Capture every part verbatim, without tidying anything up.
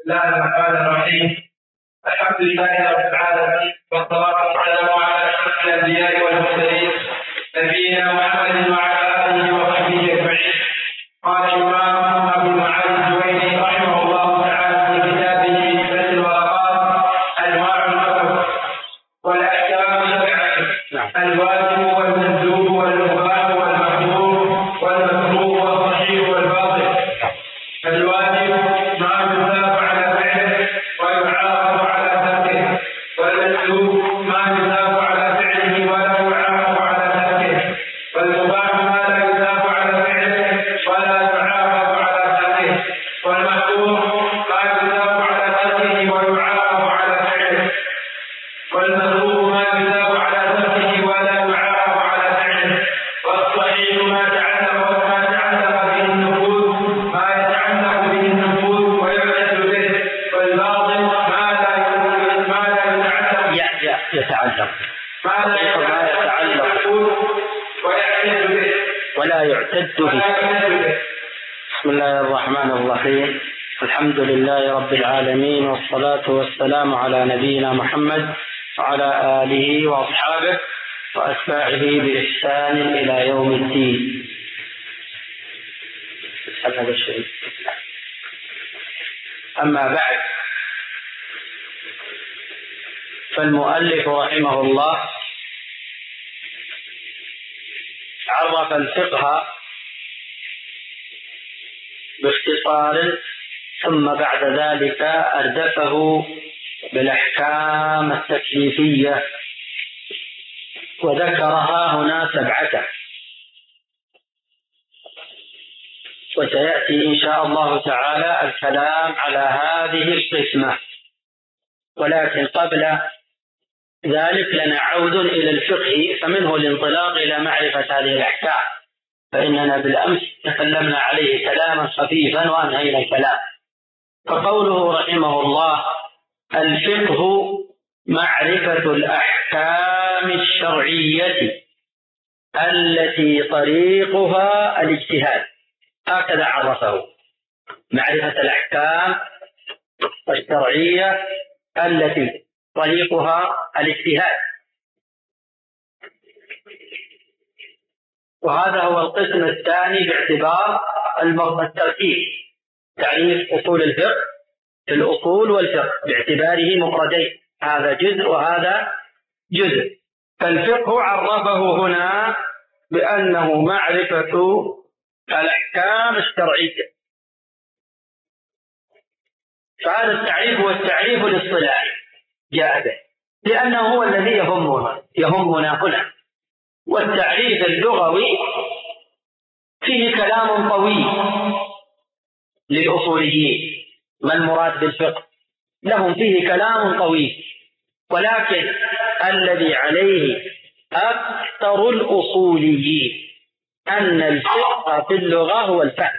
الله الرحمن الرحيم. الحمد لله رب العالمين، والصلاة والسلام على أشرف الأنبياء والمرسلين نبينا محمد وعلى آله وصحبه أجمعين. قال الإمام أبو المعالي الجويني رحمه الله تعالى في كتابه فتح الورقات أنواع الحكم والأحكام سبعة: الواجب والمندوب والمباح والمحظور والمكروه والصحيح والباطل. الواجب ما يثاب على فعله ويعاقب على تركه، والمندوب ما يثاب على فعله ولا يعاقب على تركه، والمباح ما لا يثاب على فعله ولا يعاقب على تركه، والمحظور ما يثاب على تركه ويعاقب على فعله، والمكروه ما يثاب على تركه ولا يعاقب على فعله، والصحيح ما تعلق ما تعلق به النفوذ ما يتعلق به النفوذ ويعتد به، والباطل ما لا ما لا يتعلق يتعلق ما لا يتعلق ويعتد به ولا يعتد به. بسم الله الرحمن الرحيم. الحمد لله رب العالمين، والصلاة والسلام على نبينا محمد وعلى آله وأصحابه وأتباعه بإحسان إلى يوم الدين. أما بعد، فالمؤلف رحمه الله عرف الفقه باختصار، ثم بعد ذلك أردفه بالأحكام التكليفية وذكرها هنا سبعة، وسيأتي إن شاء الله تعالى الكلام على هذه القسمة. ولكن قبل ذلك لنعود إلى الفقه، فمنه الانطلاق إلى معرفة هذه الأحكام، فإننا بالأمس تكلمنا عليه كلاما خفيفا وأنهينا الكلام. فقوله رحمه الله: الفقه معرفة الأحكام الشرعية التي طريقها الاجتهاد. هكذا عرفه: معرفة الأحكام الشرعية التي طريقها الاجتهاد. وهذا هو القسم الثاني باعتبار الترتيب، تعريف أصول الفقه في الأصول والفقه باعتباره مفردين، هذا جزء وهذا جزء. فالفقه عرفه هنا بأنه معرفة الأحكام الشرعية، فهذا التعريف هو التعريف الاصطلاحي جاء به، لأنه هو الذي يهمنا يهمنا هنا. والتعريف اللغوي فيه كلام طويل للأصوليين، ما المراد بالفقه؟ لهم فيه كلام طويل، ولكن الذي عليه أكثر الأصوليين أن الفقه في اللغة هو الفهم.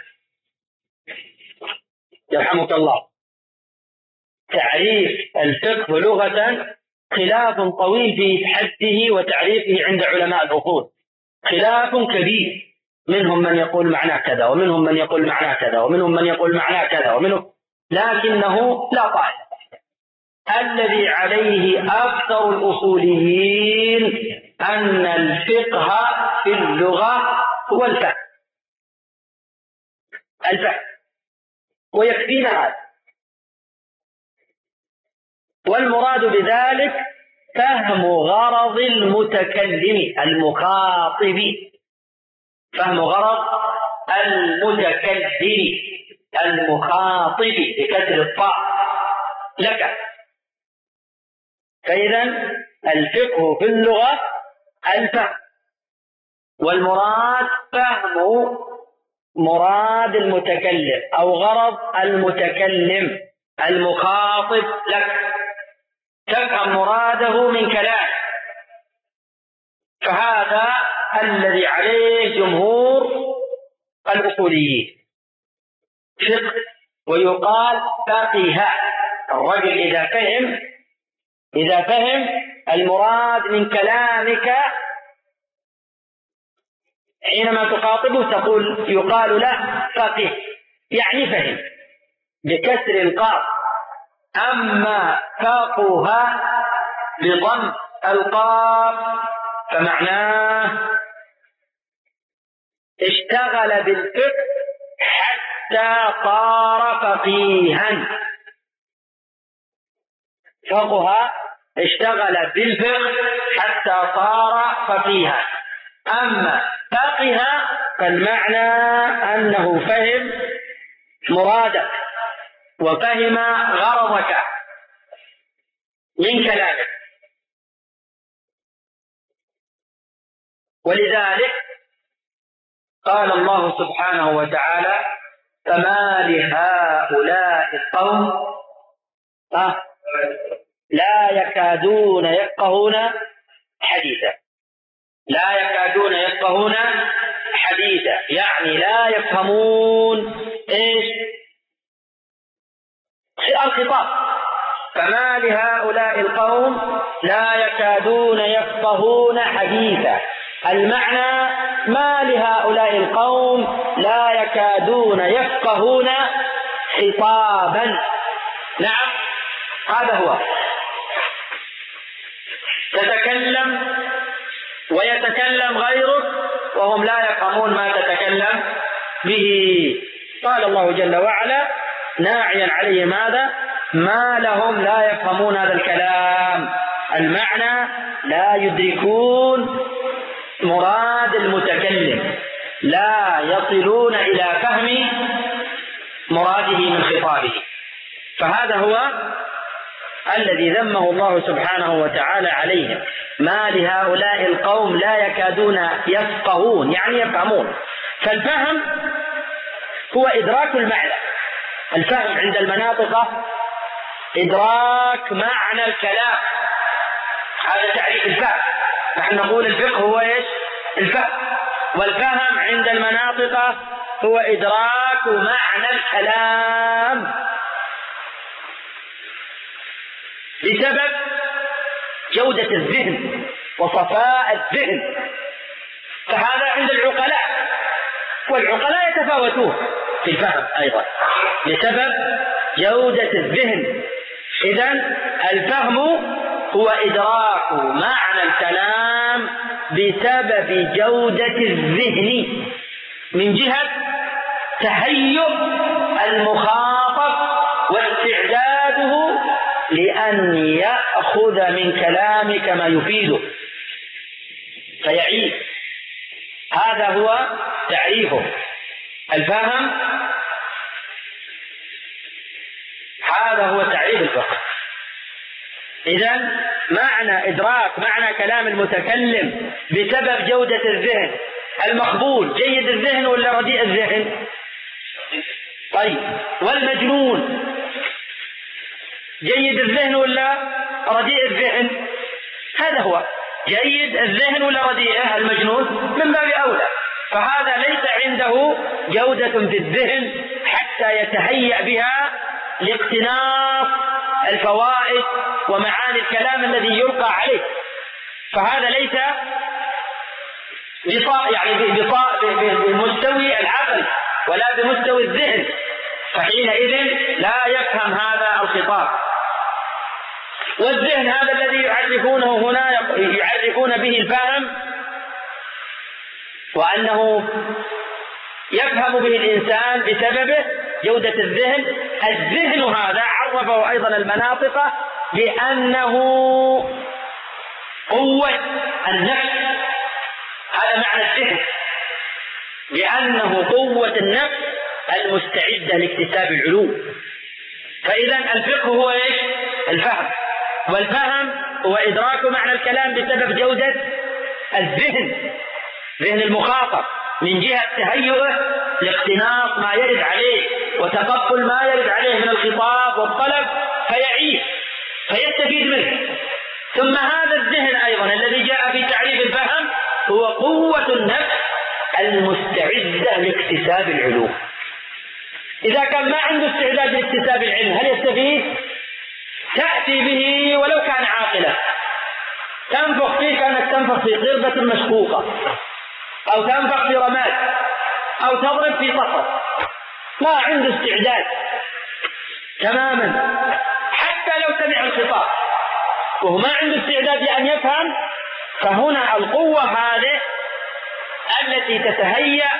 يرحمك الله. تعريف الفقه لغة خلاف طويل في حده وتعريفه عند علماء الأصول، خلاف كبير، منهم من يقول معناه كذا، ومنهم من يقول معناه كذا، ومنهم من يقول معناه كذا، ومنهم لكنه لا طائل. الذي عليه أكثر الأصوليين أن الفقه في اللغة هو الفهم الفهم ويكفينا هذا. والمراد بذلك فهم غرض المتكلم المخاطب، فهم غرض المتكلم المخاطب بكسر الطاء لك. فإذا الفقه في اللغة الفهم، والمراد فهم مراد المتكلم أو غرض المتكلم المخاطب لك، تفهم مراده من كلام. فهذا الذي عليه جمهور الأصوليين فقه، ويقال فقه. الرجل إذا فهم إذا فهم المراد من كلامك حينما تخاطبه تقول يقال له فقه، يعني فهم بكسر القاف أما فقه بضم القاف فمعناه اشتغل بالفقه حتى صار فقيها. فقه اشتغل بالفقه حتى صار فقيها. أما فقه فالمعنى أنه فهم مرادك وفهم غرضك من كلامك. ولذلك قال الله سبحانه وتعالى: فما لهؤلاء القوم لا يكادون يفقهون حديثا. لا يكادون يفقهون حديثا يعني لا يفهمون ايش الخطاب. فما لهؤلاء القوم لا يكادون يفقهون حديثا، المعنى ما لهؤلاء القوم لا يكادون يفقهون خطابا. نعم هذا هو، تتكلم ويتكلم غيرك وهم لا يفهمون ما تتكلم به. قال الله جل وعلا ناعيا عليهم هذا: ما لهم لا يفهمون هذا الكلام، المعنى لا يدركون مراد المتكلم، لا يصلون إلى فهم مراده من خطابه. فهذا هو الذي ذمه الله سبحانه وتعالى عليهم: ما لهؤلاء القوم لا يكادون يفقهون يعني يفهمون. فالفهم هو إدراك المعنى. الفهم عند المناطق إدراك معنى الكلام، هذا تعريف الفهم. نحن نقول الفقه هو إيش؟ الفهم. والفهم عند المناطق هو إدراك معنى الكلام بسبب جودة الذهن وصفاء الذهن. فهذا عند العقلاء، والعقلاء يتفاوتون في الفهم أيضا بسبب جودة الذهن. إذن الفهم هو إدراك معنى الكلام بسبب جودة الذهن من جهة تهيؤ المخاطب واستعداده لأن يأخذ من كلامك ما يفيده فيعيد. هذا هو تعريفه. الفهم هذا هو تعريف الفقه. إذن معنى إدراك معنى كلام المتكلم بسبب جودة الذهن. المقبول جيد الذهن ولا رديء الذهن؟ طيب، والمجنون جيد الذهن ولا رديء الذهن؟ هذا هو جيد الذهن ولا رديئه. المجنون من باب أولى. فهذا ليس عنده جودة في الذهن حتى يتهيأ بها لاقتناص الفوائد ومعاني الكلام الذي يلقى عليه. فهذا ليس يعني بمستوي العقل ولا بمستوي الذهن، فحينئذ لا يفهم هذا الخطاب. والذهن هذا الذي يعرفونه هنا يعرفون به الفهم، وأنه يفهم به الإنسان بسببه جودة الذهن. الذهن هذا عرفه أيضا المناطق بأنه قوة النفس. هذا معنى الذهن، لأنه قوة النفس المستعدة لاكتساب العلوم. فإذا الفقه هو إيش؟ الفهم. والفهم هو إدراك معنى الكلام بسبب جودة الذهن، ذهن المخاطب، من جهة تهيئه لاقتناص ما يرد عليه وتقبل ما يرد عليه من الخطاب والطلب فيعيش فيستفيد منه. ثم هذا الذهن أيضا الذي جاء في تعريف الفهم هو قوة النفس المستعدة لاكتساب العلوم. إذا كان ما عنده استعداد لاكتساب العلم هل يستفيد؟ تأتي به ولو كان عاقلا، تنفخ فيه كأنك تنفخ في قربة مشقوقة، أو تنفخ في رماد، أو تضرب في صخر، ما عنده استعداد تماما. الخطاب وهو ما عنده استعداد لأن يفهم، فهنا القوة هذه التي تتهيأ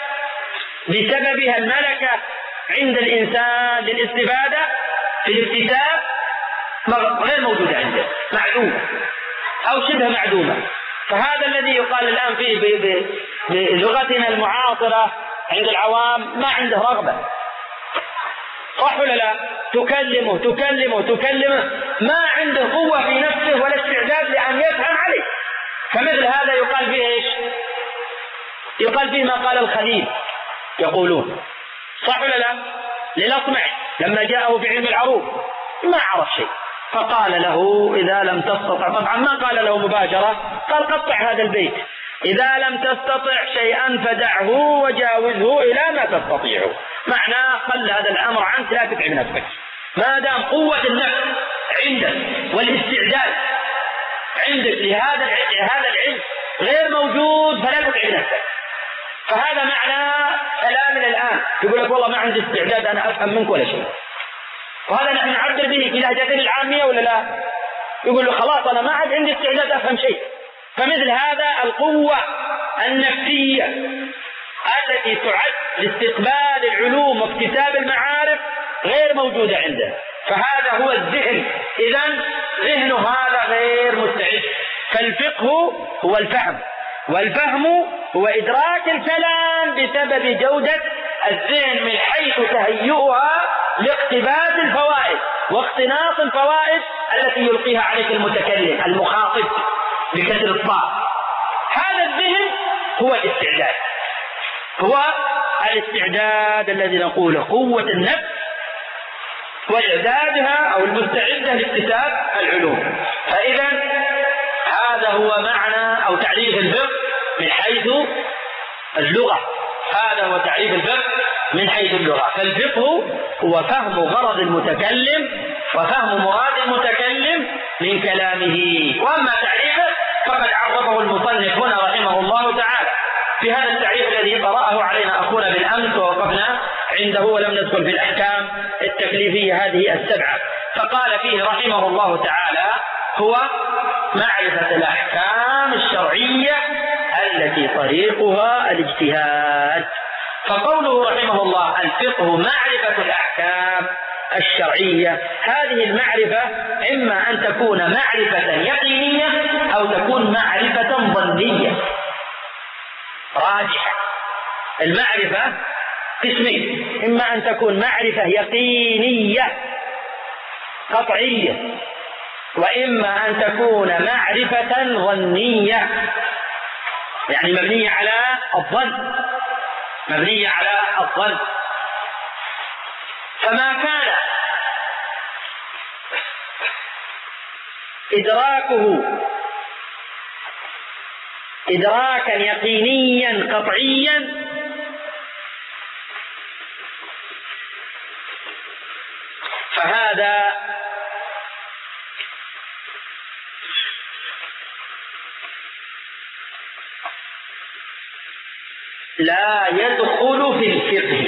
بسببها الملكة عند الإنسان للاستفادة في الاكتساب غير موجودة عنده، معدومة أو شبه معدومة. فهذا الذي يقال الآن فيه بلغتنا المعاصرة عند العوام ما عنده رغبة، صح ولا لا؟ تكلمه تكلمه تكلمه ما عنده قوة في نفسه ولا استعداد لأن يفهم عليه. فمثل هذا يقال فيه إيش؟ يقال فيه ما قال الخليل، يقولون صح ولا لا؟ للأصمع لما جاءه بعلم العروض ما عرف شيء فقال له إذا لم تستطع، طبعا ما قال له مباشرة، قال قطع هذا البيت، إذا لم تستطع شيئا فدعه وجاوزه إلى ما تستطيعه، معناه خل هذا الأمر عنك لا تتعب نفسك، ما دام قوة النفس عندك والاستعداد عندك لهذا هذا العلم غير موجود فلا تتعب نفسك. فهذا معنى كلامنا الآن، يقول لك والله ما عندي استعداد أنا أفهم منك ولا شيء، وهذا نحن نعبر به في لهجتنا العامية ولا لا؟ يقول له خلاص أنا ما عاد عندي استعداد أفهم شيء. فمثل هذا القوة النفسية التي تعد لاستقبال العلوم واكتساب المعارف غير موجودة عنده، فهذا هو الذهن، إذن ذهن هذا غير مستعد. فالفقه هو الفهم، والفهم هو إدراك الكلام بسبب جودة الذهن من حيث تهيئها لاقتباس الفوائد واقتناص الفوائد التي يلقيها عليك المتكلم المخاطب بكسر الطاء. هذا الذهن هو الاستعداد، هو الاستعداد الذي نقوله قوة النفس وإعدادها أو المستعدة لاكتساب العلوم. فإذا هذا هو معنى أو تعريف الفقه من حيث اللغة، هذا هو تعريف الفقه من حيث اللغة. فالفقه هو فهم غرض المتكلم وفهم مراد المتكلم من كلامه. وأما تعريفه فقد عرفه المصنف هنا رحمه الله تعالى في هذا التعريف الذي قرأه علينا أخونا بالأمس ووقفنا عنده ولم ندخل في الأحكام التكليفية هذه السبعة. فقال فيه رحمه الله تعالى هو معرفة الأحكام الشرعية التي طريقها الاجتهاد. فقوله رحمه الله الفقه معرفة الأحكام الشرعية، هذه المعرفة إما أن تكون معرفة يقينية أو تكون معرفة ظنية راجحة. المعرفة قسمين، إما أن تكون معرفة يقينية قطعية، وإما أن تكون معرفة ظنية يعني مبنية على الظن، مبنية على الظن. فما كان إدراكه إدراكا يقينيا قطعيا فهذا لا يدخل في الفقه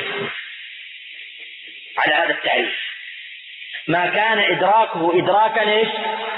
على هذا التعريف. ما كان إدراكه إدراكا إيش؟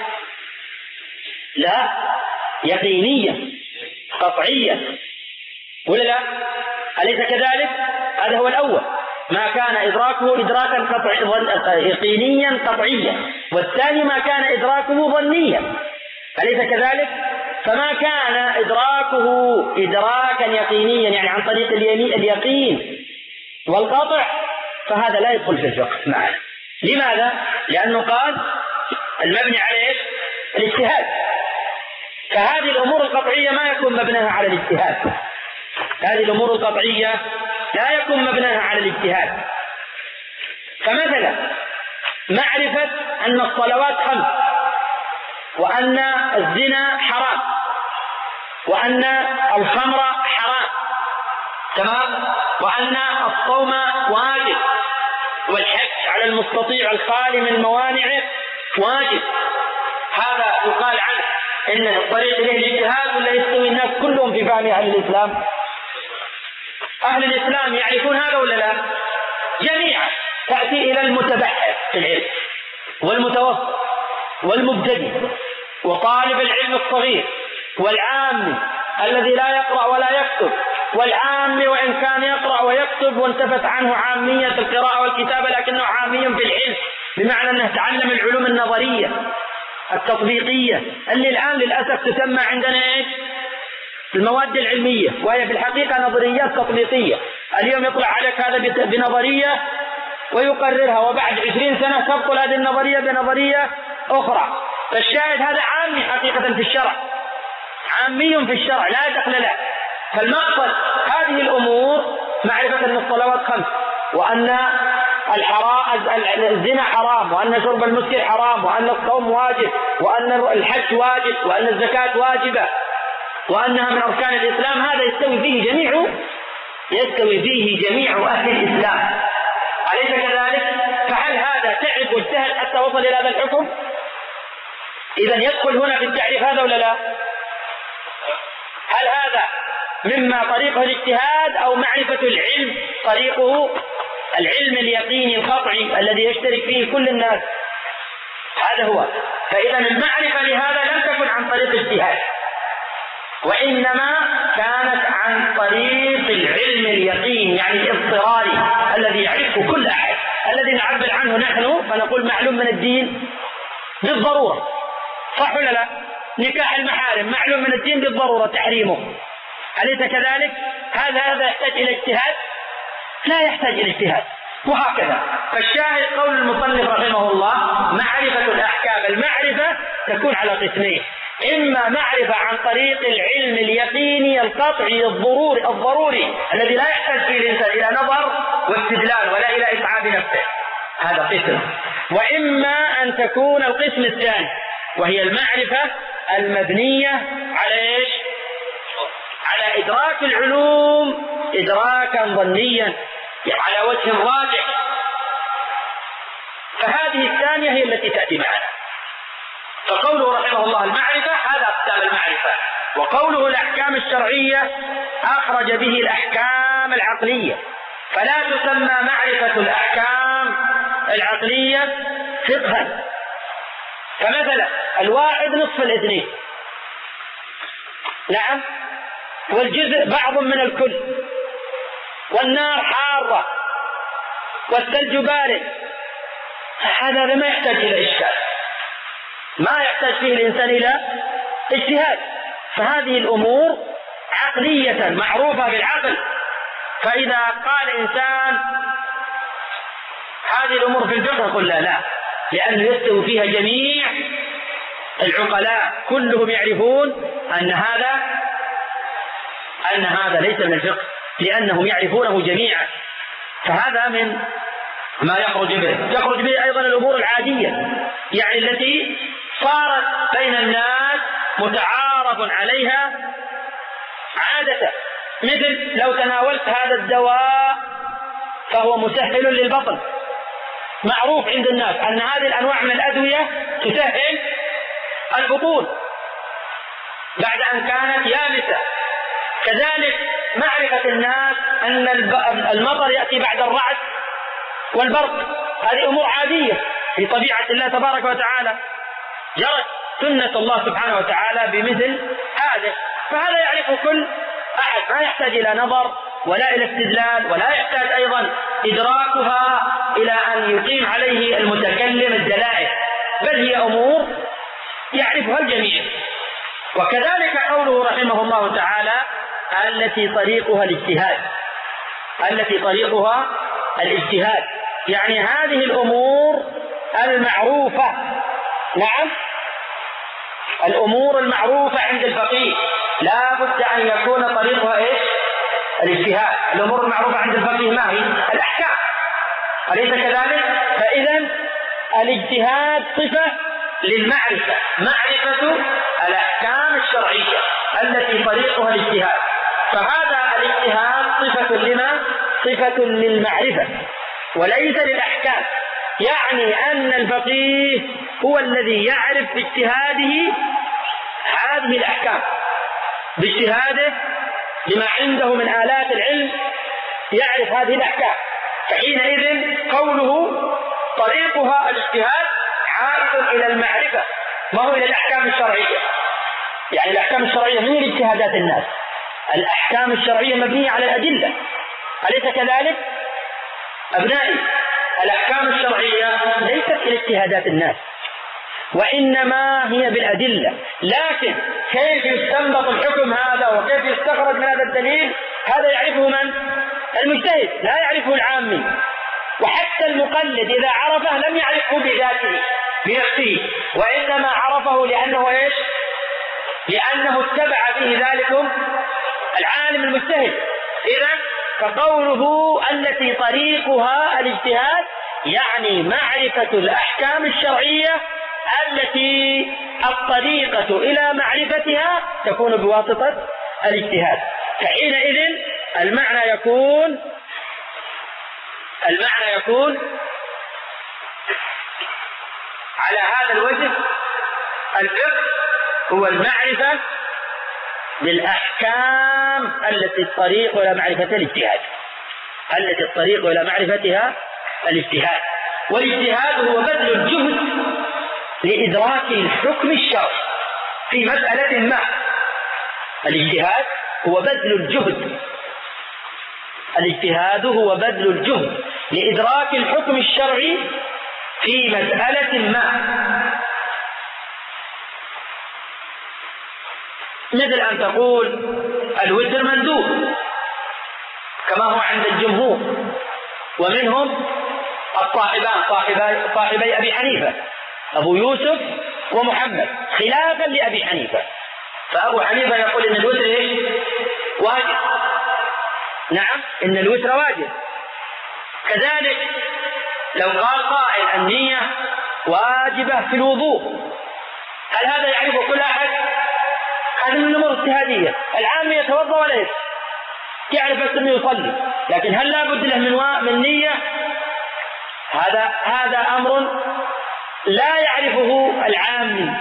لا يقينيا قطعيا ولا لا؟ أليس كذلك؟ هذا هو الأول، ما كان إدراكه إدراكا قطعي يقينيا قطعيا، والثاني ما كان إدراكه ظنيا، أليس كذلك؟ فما كان إدراكه إدراكا يقينيا يعني عن طريق اليقين والقطع فهذا لا يدخل في الفقه معنا. لماذا؟ لأنه قال المبني على إيش؟ الاجتهاد. فهذه الأمور القطعية ما يكون مبناها على الاجتهاد، هذه الأمور القطعية لا يكون مبناها على الاجتهاد. فمثلا معرفة أن الصلوات خمس، وأن الزنا حرام، وأن الخمر حرام، تمام، وأن الصوم واجب، والحج على المستطيع الخالي من الموانع واجب. هذا يقال عنه إن الطريق إليه الاجتهاد ولا يستوي الناس كلهم في فهم أهل الإسلام؟ أهل الإسلام يعرفون هذا ولا لا؟ جميعا. تأتي إلى المتبحر في العلم والمتوسط والمبتدئ وطالب العلم الصغير والعامي الذي لا يقرأ ولا يكتب، والعامي وإن كان يقرأ ويكتب وانتفت عنه عامية القراءة والكتابة لكنه عامي في العلم، بمعنى أنه تعلم العلوم النظرية التطبيقية اللي الآن للأسف تسمى عندنا إيش؟ المواد العلمية، وهي في الحقيقة نظريات تطبيقية. اليوم يطلع عليك هذا بنظرية ويقررها، وبعد عشرين سنة تبطل هذه النظرية بنظرية أخرى. فالشاهد هذا عامي حقيقة في الشرع، عامي في الشرع لا دخل له. فالمقصد هذه الأمور معرفة أن الصلوات خمس، وأن الزنا حرام، وأن شرب المسكر حرام، وأن الصوم واجب، وأن الحج واجب، وأن الزكاة واجبة، وأنها من أركان الإسلام. هذا يستوي فيه جميع يستوي فيه جميع أهل الإسلام، أليس كذلك؟ فهل هذا تعب واجتهد حتى وصل إلى هذا الحكم؟ إذا يدخل هنا في التعريف هذا ولا لا؟ هل هذا مما طريقه الاجتهاد أو معرفة العلم طريقه العلم اليقيني القطعي الذي يشترك فيه كل الناس؟ هذا هو. فإذا المعرفة لهذا لم تكن عن طريق اجتهاد، وإنما كانت عن طريق العلم اليقين، يعني الاضطراري الذي يعرفه كل أحد، الذي نعبر عنه نحن فنقول معلوم من الدين بالضرورة، صح ولا لا؟ نكاح المحارم معلوم من الدين بالضرورة تحريمه، أليس كذلك؟ هذا هذا يحتاج إلى اجتهاد؟ لا يحتاج إلى اجتهاد. وهكذا. فالشاهد قول المصنف رحمه الله معرفة الأحكام، المعرفة تكون على قسمين: إما معرفة عن طريق العلم اليقيني القطعي الضروري الضروري الذي لا يحتاج فيه الإنسان إلى نظر واستدلال ولا إلى إتعاب نفسه، هذا قسم. وإما أن تكون القسم الثاني وهي المعرفة المبنية على إيش؟ على إدراك العلوم إدراكا ظنيا على وجه راجح. فهذه الثانية هي التي تأتي معنا. فقوله رحمه الله المعرفة هذا أقسام المعرفة، وقوله الأحكام الشرعية أخرج به الأحكام العقلية، فلا تسمى معرفة الأحكام العقلية فقها. فمثلا الواحد نصف الاثنين، نعم، والجزء بعض من الكل، والنار حارة، والثلج بارد، هذا ما يحتاج إلى إشكال، ما يحتاج فيه الإنسان إلى اجتهاد. فهذه الأمور عقلية معروفة بالعقل. فإذا قال إنسان هذه الأمور في الفقه نقول لا لا، لأنه يستوي فيها جميع العقلاء كلهم يعرفون أن هذا أن هذا ليس من الفقه، لأنهم يعرفونه جميعا. فهذا من ما يخرج به. يخرج به أيضا الأمور العادية، يعني التي صارت بين الناس متعارف عليها عادة، مثل لو تناولت هذا الدواء فهو مسهل للبطن، معروف عند الناس أن هذه الأنواع من الأدوية تسهل البطون بعد أن كانت يابسة. كذلك معرفة الناس أن المطر يأتي بعد الرعد والبرق، هذه أمور عادية في طبيعة الله تبارك وتعالى، جرت سنة الله سبحانه وتعالى بمثل هذا. فهذا يعرفه كل أحد، ما يحتاج إلى نظر ولا إلى استدلال، ولا يحتاج أيضا إدراكها إلى أن يقيم عليه المتكلم الدلائل، بل هي أمور يعرفها الجميع. وكذلك قوله رحمه الله تعالى التي طريقها الاجتهاد، التي طريقها الاجتهاد، يعني هذه الأمور المعروفة، نعم، الأمور المعروفة عند الفقيه لا بد أن يكون طريقها إيش؟ الاجتهاد. الأمور المعروفة عند الفقيه ما هي؟ الأحكام، أليس كذلك؟ فإذا الاجتهاد صفة للمعرفة، معرفة الأحكام الشرعية التي طريقها الاجتهاد. فهذا الاجتهاد صفة لما؟ صفة للمعرفة وليس للأحكام. يعني أن الفقيه هو الذي يعرف باجتهاده هذه الأحكام، باجتهاده لما عنده من آلات العلم يعرف هذه الأحكام. فحينئذ قوله طريقها الاجتهاد عائد إلى المعرفة ما هو إلى الأحكام الشرعية. يعني الأحكام الشرعية من اجتهادات الناس، الأحكام الشرعية مبنية على الأدلة، أليس كذلك؟ أبنائي، الأحكام الشرعية ليست إلى اجتهادات الناس، وإنما هي بالأدلة. لكن كيف يستنبط الحكم هذا وكيف يستخرج من هذا الدليل هذا يعرفه من؟ المجتهد، لا يعرفه العامي. وحتى المقلد إذا عرفه لم يعرفه بذاته بنفسه، وإنما عرفه لأنه إيش؟ لأنه اتبع به ذلكم العالم المجتهد. إذا فقوله التي طريقها الاجتهاد يعني معرفة الأحكام الشرعية التي الطريقة إلى معرفتها تكون بواسطة الاجتهاد. فحينئذ المعنى يكون المعنى يكون على هذا الوجه: الفقه هو المعرفة بالأحكام التي الطريق إلى معرفة الاجتهاد التي الطريق إلى معرفتها الاجتهاد. والاجتهاد هو بذل الجهد لإدراك الحكم الشرعي في مسألة ما. الاجتهاد هو بذل الجهد الاجتهاد هو بذل الجهد لإدراك الحكم الشرعي في مسألة ما. مثل أن تقول الوتر مندوب كما هو عند الجمهور، ومنهم الصاحبان صاحبي, صاحبي أبي حنيفة أبو يوسف ومحمد، خلافا لأبي حنيفة. فأبو حنيفة يقول إن الوتر إيش؟ واجب. نعم، إن الوتر واجب. كذلك لو قال قائل النية واجبة في الوضوء، هل هذا يعرفه كل أحد؟ هذا من الأمور الاجتهادية. العام يتوضأ ولا يصلي، يعرف بس انه يصلي، لكن هل لا بد له من من نية؟ هذا هذا أمر لا يعرفه العام،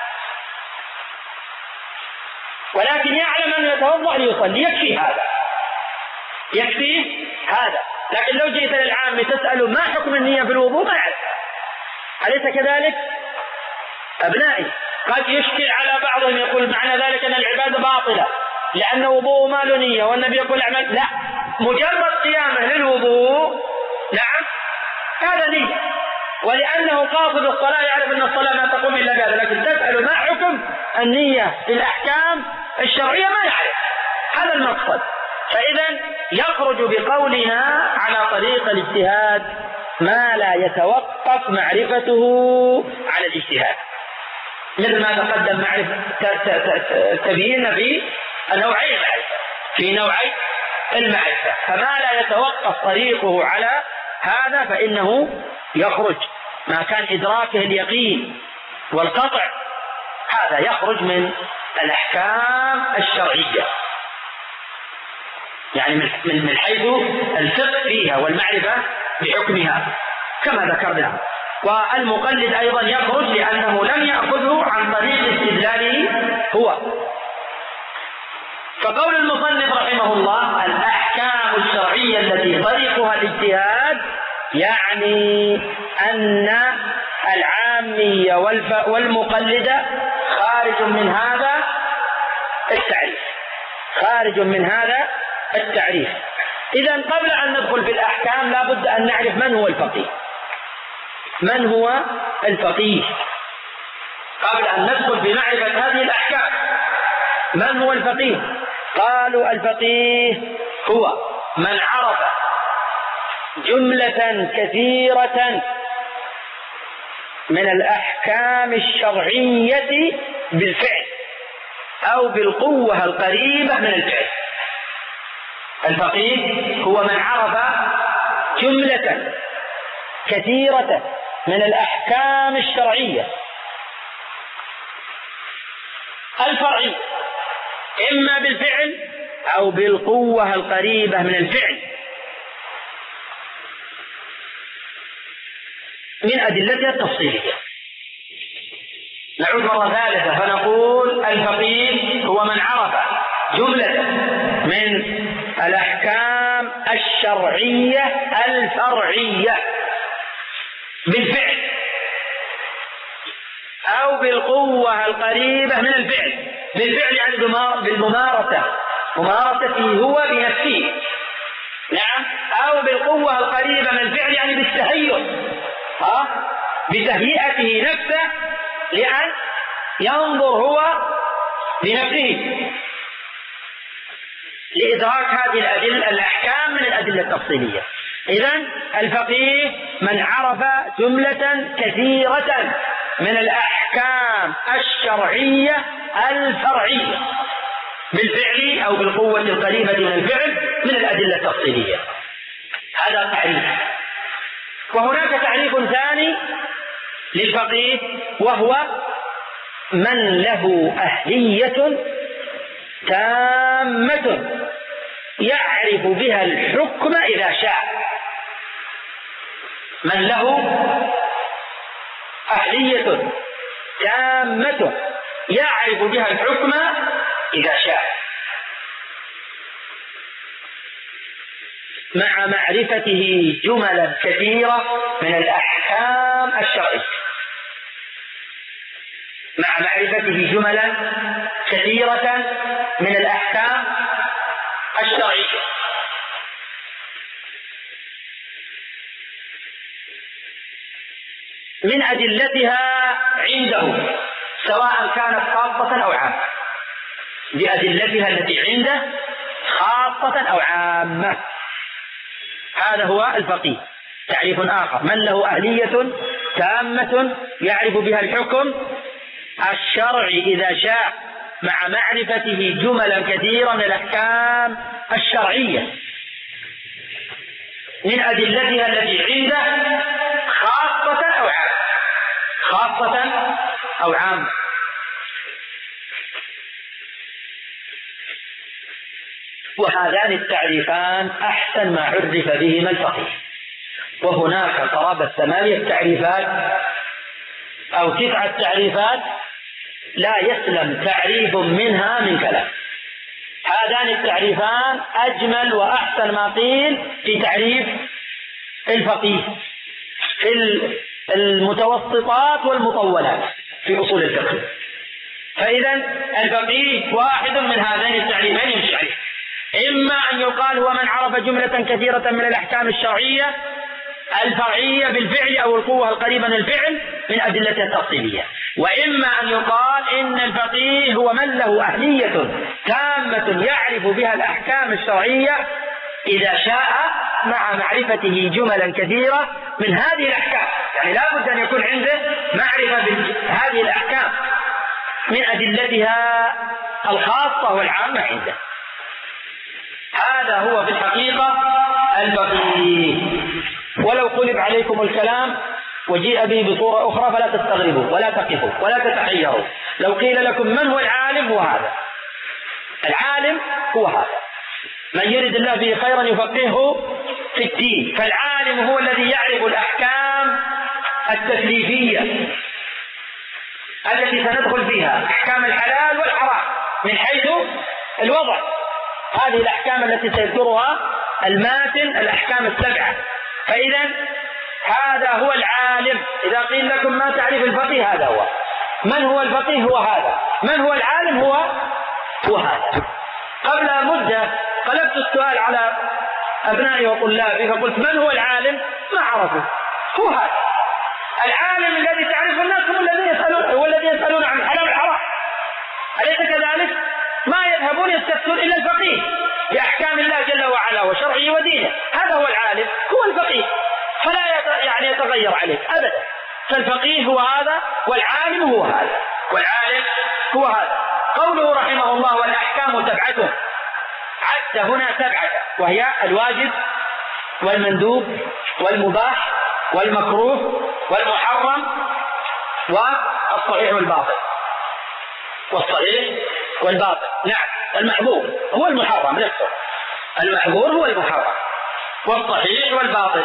ولكن يعلم أنه يتوضأ ليصلي، يكفي هذا يكفي هذا. لكن لو جئت للعام تسأله ما حكم النية في الوضوء ما يعرف. أليس كذلك أبنائي؟ قد يشكل على بعضهم يقول معنى ذلك أن العبادة باطلة لأن وضوء ما له نية، والنبي يقول اعمل. لا، مجرد قيامه للوضوء نعم هذا نية، ولأنه قاصد الصلاة يعرف أن الصلاة ما تقوم إلا بهذا. لكن تسأل ما حكم النية في الأحكام الشرعية ما يعرف. هذا المقصد. فإذا يخرج بقولنا على طريق الاجتهاد ما لا يتوقف معرفته على الاجتهاد، مثل ما تقدم معرفة تبيين في نوعي المعرفة في نوعي المعرفة. فما لا يتوقف طريقه على هذا فإنه يخرج. ما كان إدراكه اليقين والقطع هذا يخرج من الأحكام الشرعية، يعني من من حيث الفقه فيها والمعرفة بحكمها كما ذكرنا. والمقلد أيضا يخرج لأنه لم يأخذه عن طريق استدلاله هو. فقول المصنف رحمه الله الأحكام الشرعية التي طريقها الاجتهاد يعني أن العامي والمقلد خارج من هذا التعريف خارج من هذا التعريف. إذن قبل أن ندخل في الأحكام لا بد أن نعرف من هو الفقيه. من هو الفقيه؟ قبل أن ندخل في معرفة هذه الأحكام من هو الفقيه؟ قالوا الفقيه هو من عرف جملة كثيرة من الأحكام الشرعية بالفعل أو بالقوة القريبة من الفعل. الفقيه هو من عرف جملة كثيرة من الأحكام الشرعية الفرعية إما بالفعل أو بالقوة القريبة من الفعل من أدلتها التفصيلية. نعود مرة ثالثة فنقول الفقيه هو من عرف جملة من الأحكام الشرعية الفرعية بالفعل بالقوة القريبة من الفعل، بالفعل يعني بالممارسة، ممارسته هو بنفسه، نعم، أو بالقوة القريبة من الفعل يعني بالتهيؤ، ها، بتهيئته نفسه لأن ينظر هو بنفسه لإدراك هذه الأدلة الأحكام من الأدلة التفصيلية. إذن الفقيه من عرف جملة كثيرة من الأحكام الشرعية الفرعية بالفعل أو بالقوة القريبة من الفعل من الأدلة التفصيلية. هذا تعريف. وهناك تعريف ثاني للفقيه وهو من له أهلية تامة يعرف بها الحكم إذا شاء. من له أهلية تامة يعرف بها الحكم إذا شاء مع معرفته جملا كثيرة من الأحكام الشرعية، مع معرفته جملا كثيرة من الأحكام الشرعية. من أدلتها عنده سواء كانت خاصة أو عامة، بأدلتها التي عنده خاصة أو عامة. هذا هو الفقيه. تعريف آخر: من له أهلية تامة يعرف بها الحكم الشرعي إذا شاء مع معرفته جملا كثيرة من الأحكام الشرعية من أدلتها التي عنده خاصة أو عامة، خاصة أو عامة. وهذان التعريفان أحسن ما عرف بهما الفقيه. وهناك قرابة ثمانية تعريفات أو تسعة تعريفات لا يسلم تعريف منها من كلام. هذان التعريفان أجمل وأحسن ما قيل في تعريف الفقيه في المتوسطات والمطولات في أصول الفقه. فإذا الفقيه واحد من هذين التعريفين يمشي عليه: إما أن يقال هو من عرف جملة كثيرة من الأحكام الشرعية الفرعية بالفعل أو القوة القريبة من الفعل من أدلتها التفصيلية، وإما أن يقال إن الفقيه هو من له أهلية تامة يعرف بها الأحكام الشرعية إذا شاء مع معرفته جملا كثيرة من هذه الأحكام. يعني لا بد أن يكون عنده معرفة بهذه الأحكام من أدلتها الخاصة والعامة عنده. هذا هو في الحقيقة الفقيه. ولو قلب عليكم الكلام وجيء به بصورة أخرى فلا تستغربوا ولا تقفوا ولا تتحيروا. لو قيل لكم من هو العالم هو هذا، العالم هو هذا، من يرد الله به خيرا يفقهه في الدين. فالعالم هو الذي يعرف الأحكام التكليفية التي سندخل فيها أحكام الحلال والحرام من حيث الوضع. هذه الأحكام التي سيذكرها الماتن الأحكام السبعة. فإذا هذا هو العالم. إذا قيل لكم ما تعرف الفقيه هذا هو. من هو الفقيه هو هذا. من هو العالم هو هو هذا. قبل مدة قلبت السؤال على أبنائي وطلابي فقلت من هو العالم؟ ما عرفوا. هو هذا العالم الذي تعرفه الناس هم الذين يسألون هو الذي يسألون عن الحلال والحرام. أليس كذلك؟ ما يذهبون يستفتون إلا الفقيه بأحكام الله جل وعلا وشرعه ودينه. هذا هو العالم، هو الفقيه، فلا يعني يتغير عليه أبدا. فالفقيه هو هذا والعالم هو هذا والعالم هو هذا. قوله رحمه الله والأحكام سبعة، عد هنا سبعة وهي الواجب والمندوب والمباح والمكروه والمحرم والصحيح والباطل. والصحيح والباطل نعم. المحظور هو المحرم نفسه، المحظور هو المحرم، والصحيح والباطل.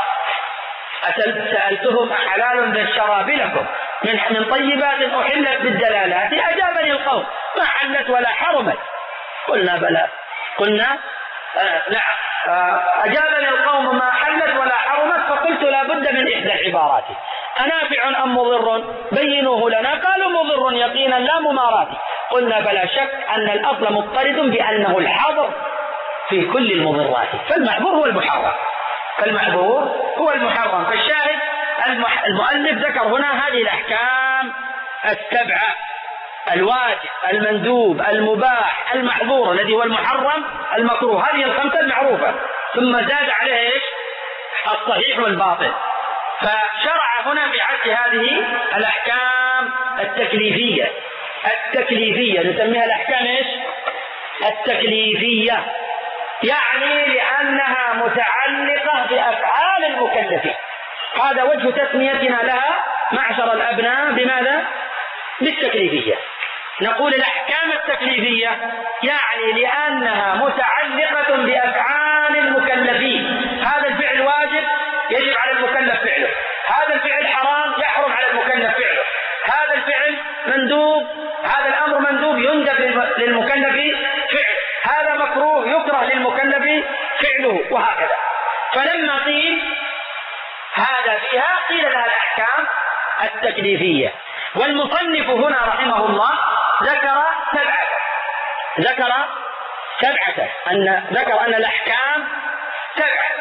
سألتهم حلال ذا الشراب لكم من من طيبات أحلت بالدلالات أجابني القوم ما حلت ولا حرمت. قلنا بلى. قلنا آه نعم أجابني القوم ما حلت ولا حرمت، فقلت لا بد من إحدى العبارات، أنافع أم مضر؟ بينوه لنا. قالوا مضر يقينا لا ممارات. قلنا بلا شك أن الأصل مضطرد بأنه الحظر في كل المضرات، فالمحظور هو المحرم، فالمحظور هو المحرم. فالشاهد المؤلف ذكر هنا هذه الأحكام السبعة: الواجب، المندوب، المباح، المحظور الذي هو المحرم، المكروه، هذه الخمسة المعروفة، ثم زاد عليها ايش؟ الصحيح والباطل. فشرع هنا بعد هذه الأحكام التكليفية. التكليفية نسميها الأحكام ايش؟ التكليفية، يعني لأنها متعلقة بأفعال المكلفين. هذا وجه تسميتنا لها معشر الأبناء بماذا؟ بالتكليفية. نقول الأحكام التكليفية يعني لأنها متعلقة بأفعال المكلفين. هذا الفعل واجب يجب على المكلف فعله، هذا الفعل حرام يحرم على المكلف فعله، هذا الفعل مندوب، هذا الأمر مندوب يندب للمكلف فعله، هذا مكروه يكره للمكلف فعله، وهكذا. فلما قيل هذا فيها قيل لها الأحكام التكليفية. والمصنف هنا رحمه الله ذكر سبعة ذكر سبعة أن ذكر أن الأحكام سبعة،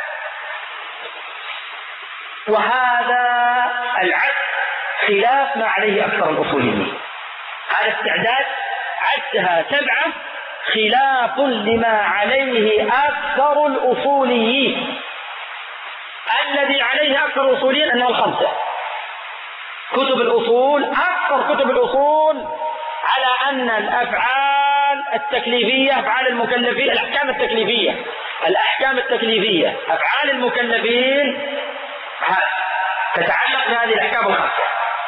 وهذا العد خلاف ما عليه أكثر الأصوليين. هذا استعداد عدها سبعة خلاف لما عليه أكثر الأصوليين. الذي عليه أكثر الأصوليين أنه الخمسة. كتب الأصول، أكثر كتب الأصول على أن الأفعال التكليفية أفعال المكلفين، الأحكام التكليفية الأحكام التكليفية أفعال المكلفين تتعلق بهذه الأحكام الخمسة: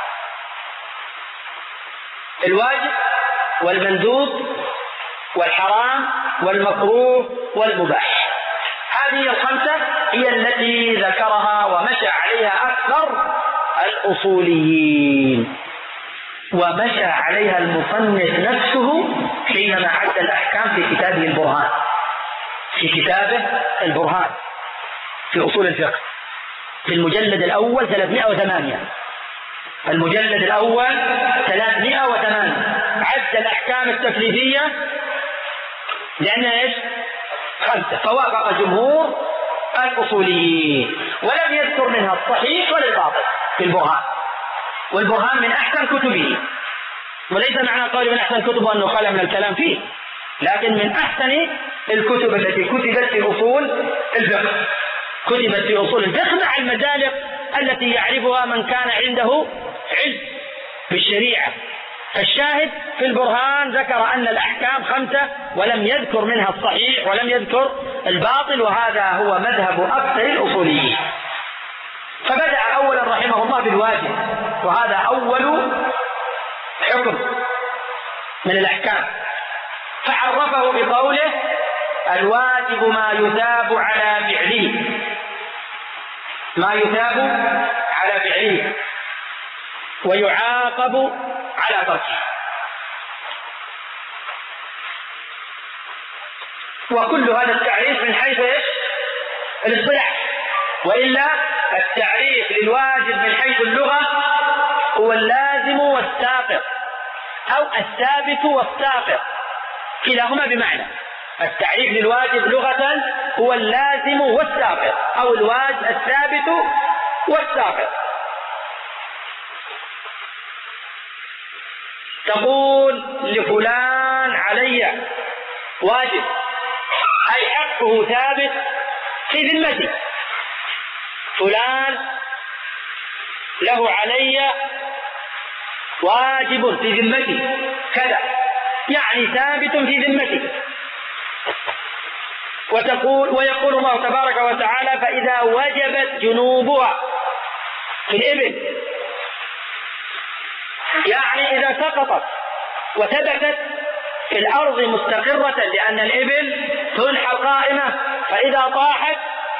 الواجب والمندوب والحرام والمكروه والمباح. هذه الخمسة هي التي ذكرها ومشى عليها أكثر الأصوليين، ومشى عليها المصنف نفسه حينما عد الأحكام في كتابه البرهان في كتابه البرهان في أصول الفقه في المجلد الأول ثلاثمائة وثمانية المجلد الأول ثلاثمائة وثمانية عد الأحكام التكليفية لأنها إيش؟ خمسة، فوافق جمهور الأصوليين، ولم يذكر منها الصحيح ولا الباطل في البرهان. والبرهان من أحسن كتبه، وليس معنى قول من أحسن كتبه أنه خلى من الكلام فيه، لكن من أحسن الكتب التي كتبت في أصول الفقه كتبت في أصول الفقه مع المدالق التي يعرفها من كان عنده علم بالشريعة. فالشاهد في البرهان ذكر أن الأحكام خمسة ولم يذكر منها الصحيح ولم يذكر الباطل، وهذا هو مذهب أكثر الأصوليين. فبدأ أولا رحمه الله بالواجب، وهذا أول حكم من الأحكام، فعرفه بقوله: الواجب ما يثاب على فعله ما يثاب على فعله ويعاقب على تركه. وكل هذا التعريف من حيث ايش؟ الاصطلاح، وإلا التعريف للواجب من حيث اللغة هو اللازم والساقط، أو الثابت والساقط، كلاهما بمعنى. التعريف للواجب لغة هو اللازم والساقط، أو الواجب الثابت والساقط. تقول لفلان علي واجب، أي حقه ثابت في ذمتي، فلان له علي واجب في ذمتي كذا، يعني ثابت في ذمتي. وتقول ويقول الله تبارك وتعالى: فإذا وجبت جنوبها في الإبل، يعني إذا سقطت وثبتت في الأرض مستقرة، لأن الإبل تنحى قائمة، فإذا طاحت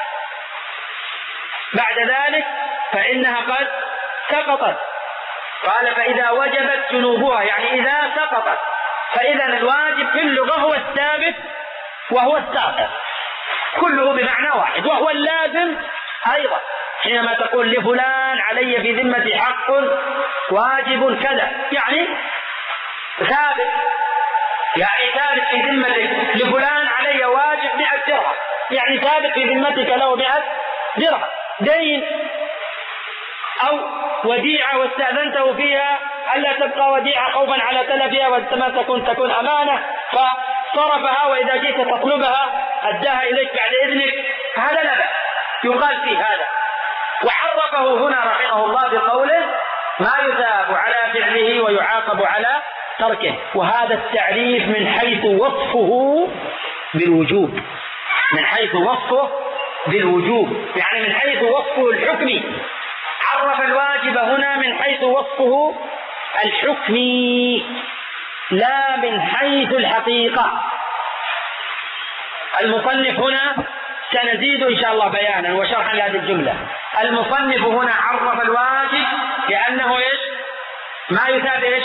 بعد ذلك فإنها قد سقطت. قال: فإذا وجبت جنوبها، يعني إذا سقطت. فإذا الواجب في اللغة هو الثابت وهو الساقط. كله بمعنى واحد، وهو اللازم أيضا. حينما تقول لفلان علي في ذمة حق واجب كذا، يعني ثابت، يعني ثابت في ذمتك لفلان علي واجب مئة درهم، يعني ثابت في ذمتك له مئة درهم. دين أو وديعة واستأذنته فيها ألا تبقى وديعة خوفا على تلفها وما تكون تكون أمانة فصرفها، وإذا جئت تطلبها أداها إليك بعد إذنك، هذا لا بأس يقال فيه هذا. وعرفه هنا رحمه الله بقوله ما يثاب على فعله ويعاقب على تركه، وهذا التعريف من حيث وصفه بالوجوب، من حيث وصفه بالوجوب، يعني من حيث وصفه الحكمي. عرف الواجب هنا من حيث وصفه الحكمي لا من حيث الحقيقة. المصنف هنا سنزيد إن شاء الله بيانا وشرحا لهذه الجملة. المصنف هنا عرف الواجب لأنه إيش؟ ما يثاب إيش؟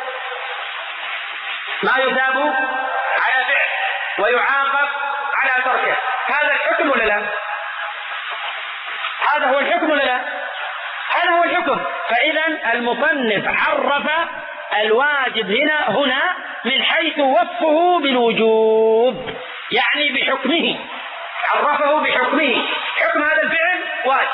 ما يثاب على فعل ويعاقب على تركه. هذا الحكم ولا لا؟ هذا هو الحكم ولا لا؟ هذا هو الحكم. فإذا المصنف عرف الواجب هنا هنا من حيث وصفه بالوجوب، يعني بحكمه، عرفه بحكمه. حكم هذا الفعل واجب،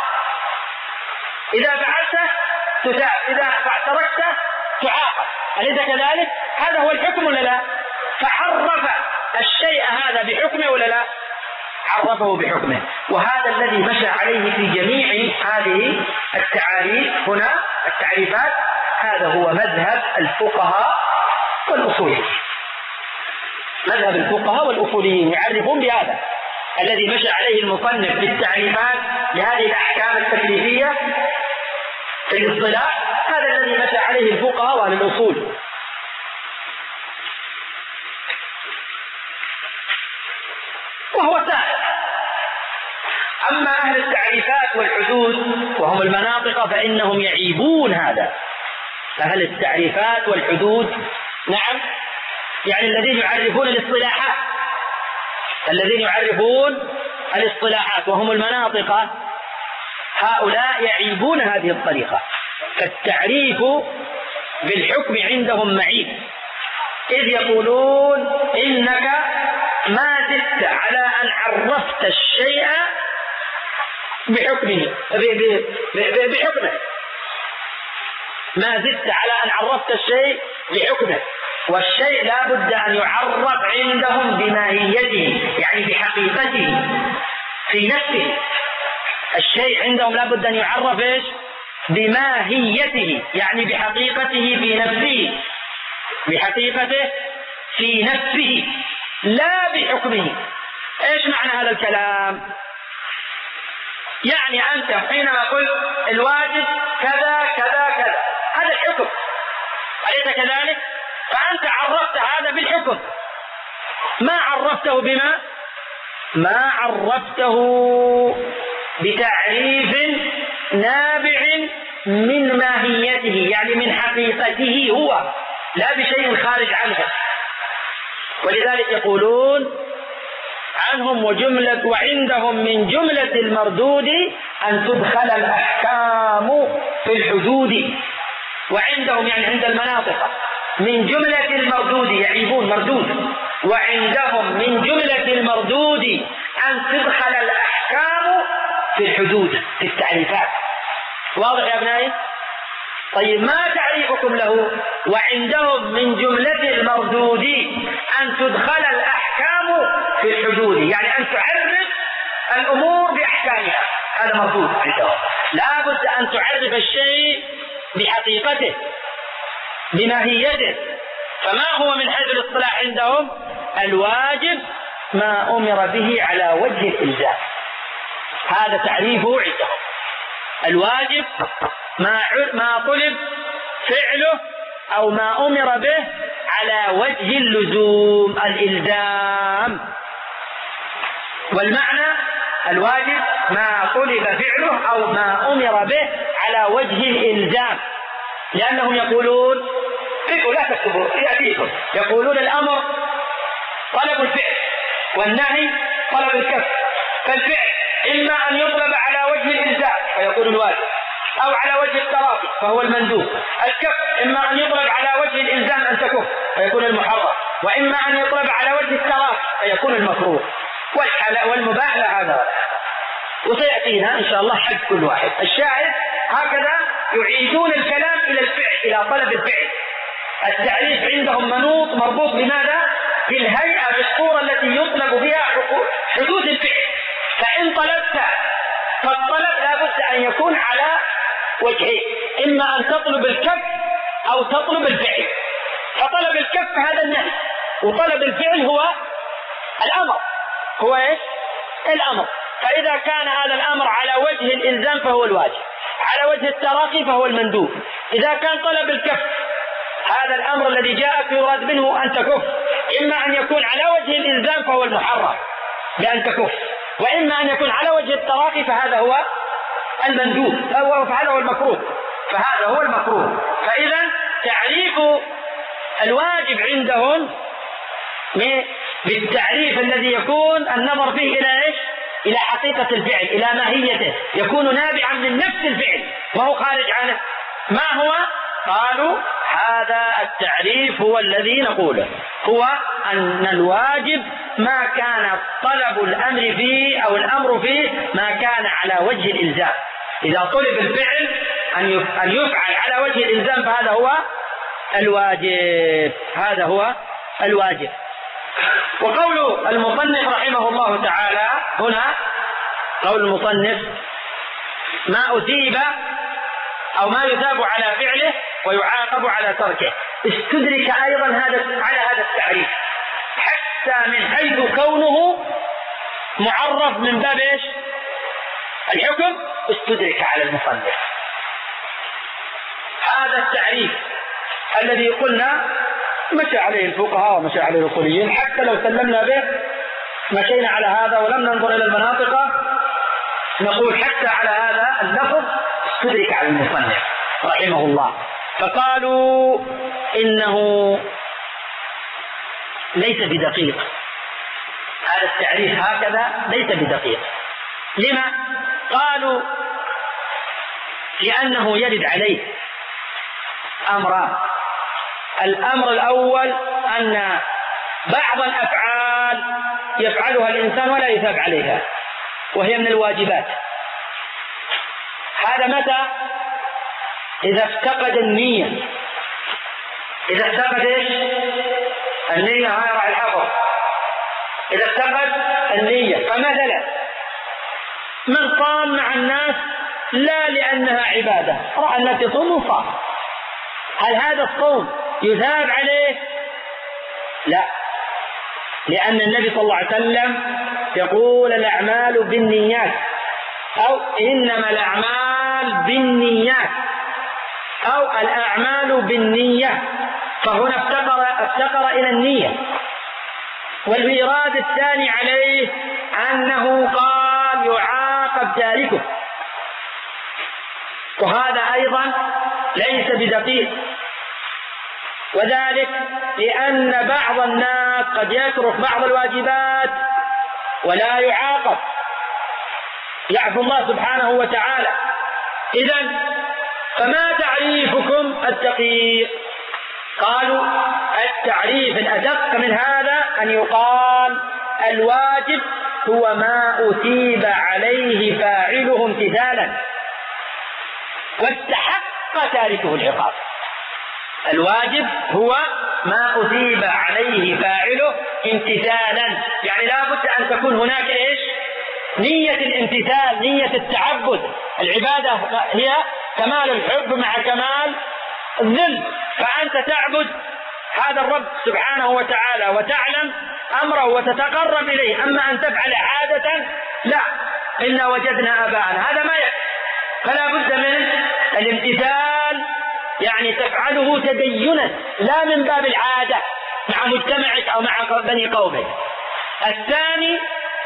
إذا فعلته تثاب، إذا تركته تعاقب، أليس كذلك؟ هذا هو الحكم ولا لا؟ فعرف الشيء هذا بحكمه ولا لا؟ عرفه بحكمه. وهذا الذي مشى عليه في جميع هذه التعاريف هنا التعريفات، هذا هو مذهب الفقهاء والأصوليين. مذهب الفقهاء والأصوليين يعرفون بهذا الذي مشى عليه المصنف في التعريفات لهذه الأحكام التكليفية في الاصطلاح، هذا الذي مشى عليه الفقهاء وأهل الأصول. وهو سائر. أما أهل التعريفات والحدود وهم المناطق فإنهم يعيبون هذا. أهل التعريفات والحدود نعم، يعني الذين يعرفون الاصطلاحات، الذين يعرفون الاصطلاحات وهم المناطق، هؤلاء يعيبون هذه الطريقة. فالتعريف بالحكم عندهم معيب، إذ يقولون إنك ما زدت على أن عرفت الشيء بحكمه بحكمه ما زدت على أن عرفت الشيء بحكمه، والشيء لا بد أن يعرف عندهم بماهيته، يعني بحقيقته في نفسه. الشيء عندهم لا بد أن يعرف إيش؟ بماهيته، يعني بحقيقته في نفسه، بحقيقته في نفسه لا بحكمه. ايش معنى هذا الكلام؟ يعني انت حينما قلت الواجب كذا كذا كذا، هذا الحكم، أليس كذلك؟ فانت عرفت هذا بالحكم، ما عرفته بما ما عرفته بتعريف نابع من ماهيته، يعني من حقيقته هو، لا بشيء خارج عنه. ولذلك يقولون عنهم وجملة وعندهم من جملة المردود أن تدخل الأحكام في الحدود. وعندهم يعني عند المناطق من جملة المردود، يعيبون مردود، وعندهم من جملة المردود أن تدخل الأحكام في الحدود، في التعريفات. واضح يا أبنائي؟ طيب ما تعريفكم له؟ وعندهم من جملة المردود أن تدخل الأحكام في الحدود، يعني أن تعرف الأمور بأحكامها، هذا مردود عندهم. لا بد أن تعرف الشيء بحقيقته بماهيته. فما هو من حيث الاصطلاح عندهم؟ الواجب ما أمر به على وجه الإلزام، هذا تعريفه عندهم. الواجب ما ما طلب فعله أو ما أمر به على وجه اللزوم، الإلزام. والمعنى الواجب ما طلب فعله أو ما أمر به على وجه الإلزام، لأنهم يقولون لا تكتبوا يأتيكم، يقولون الأمر طلب الفعل والنهي طلب الكف، فالفعل إما أن يطلب على وجه الإلزام فيكون الواجب، أو على وجه التراخي فهو المندوب. الكف إما أن يطلب على وجه الإلزام أن تكف فيكون المحرم، وإما أن يطلب على وجه التراخي فيكون المكروه، والمباح لا هذا. وسيأتينا إن شاء الله حد كل واحد. الشاهد هكذا يعيدون الكلام إلى الفعل، إلى طلب الفعل. التعريف عندهم منوط مربوط بماذا؟ بالهيئة، بالصورة التي يطلب بها حدوث الفعل. فإن طلبت فالطلب لا بد أن يكون على وجهين، إما أن تطلب الكف أو تطلب الفعل. فطلب الكف هذا النهي، وطلب الفعل هو الأمر. هو إيش؟ الأمر. فإذا كان هذا الأمر على وجه الإلزام فهو الواجب، على وجه التراخي فهو المندوب. إذا كان طلب الكف هذا الأمر الذي جاءك يراد منه أن تكف، إما أن يكون على وجه الإلزام فهو المحرم بأن تكف، وإما أن يكون على وجه التراخي فهذا هو المندوب، فهذا هو المكروه. فهذا هو المكروه. فإذا تعريف الواجب عندهم بالتعريف الذي يكون النظر فيه إلى إيش؟ إلى حقيقة الفعل، إلى ماهيته، يكون نابعا من نفس الفعل وهو خارج عنه. ما هو؟ قالوا هذا التعريف هو الذي نقوله، هو أن الواجب ما كان طلب الأمر فيه أو الأمر فيه ما كان على وجه الإلزام. إذا طلب الفعل أن يفعل على وجه الإلزام فهذا هو الواجب، هذا هو الواجب. وقول المصنف رحمه الله تعالى هنا، قول المصنف ما أثيب أو ما يثاب على فعله ويعاقب على تركه، استدرك أيضا هذا على هذا التعريف، حتى من حيث كونه معرف من باب إيش؟ الحكم، استدرك على المصنف هذا التعريف الذي قلنا مشى عليه الفقهاء ومشى عليه الأصوليين، حتى لو سلمنا به مشينا على هذا ولم ننظر إلى المناطق، نقول حتى على هذا اللفظ استدرك على المصنف رحمه الله. فقالوا إنه ليس بدقيق، هذا التعريف هكذا ليس بدقيق. لما؟ قالوا لأنه يرد عليه أمران. الأمر الأول أن بعض الأفعال يفعلها الإنسان ولا يثاب عليها، وهي من الواجبات. هذا متى؟ إذا افتقد النية. إذا افتقد إيش؟ النية. هاي راعي الحفظ. إذا افتقد النية، فمثلا من صام مع الناس لا لأنها عبادة، رأى الناس يصوم وصام، هل هذا الصوم يثاب عليه؟ لا، لأن النبي صلى الله عليه وسلم يقول الأعمال بالنيات، أو إنما الأعمال بالنيات، أو الأعمال بالنية، فهنا افتقر, افتقر إلى النية. والإيراد الثاني عليه أنه قال يعاقب تاركه، وهذا أيضا ليس بدقيق، وذلك لأن بعض الناس قد يترك بعض الواجبات ولا يعاقب، يعفو الله سبحانه وتعالى. إذن فما تعريفكم الدقيق؟ قالوا التعريف الأدق من هذا أن يقال الواجب هو ما أثيب عليه فاعله امتثالا واستحق تاركه العقاب. الواجب هو ما أثيب عليه فاعله امتثالا، يعني لا بد أن تكون هناك إيش؟ نية الامتثال، نية التعبد. العبادة هي كمال الحب مع كمال الذل، فأنت تعبد هذا الرب سبحانه وتعالى وتعلم أمره وتتقرب إليه. أما أن تفعل عادة لا، إنا وجدنا آباءنا، هذا ما يكفي، فلا بد من الامتثال، يعني تفعله تدينا لا من باب العادة مع مجتمعك أو مع بني قومك. الثاني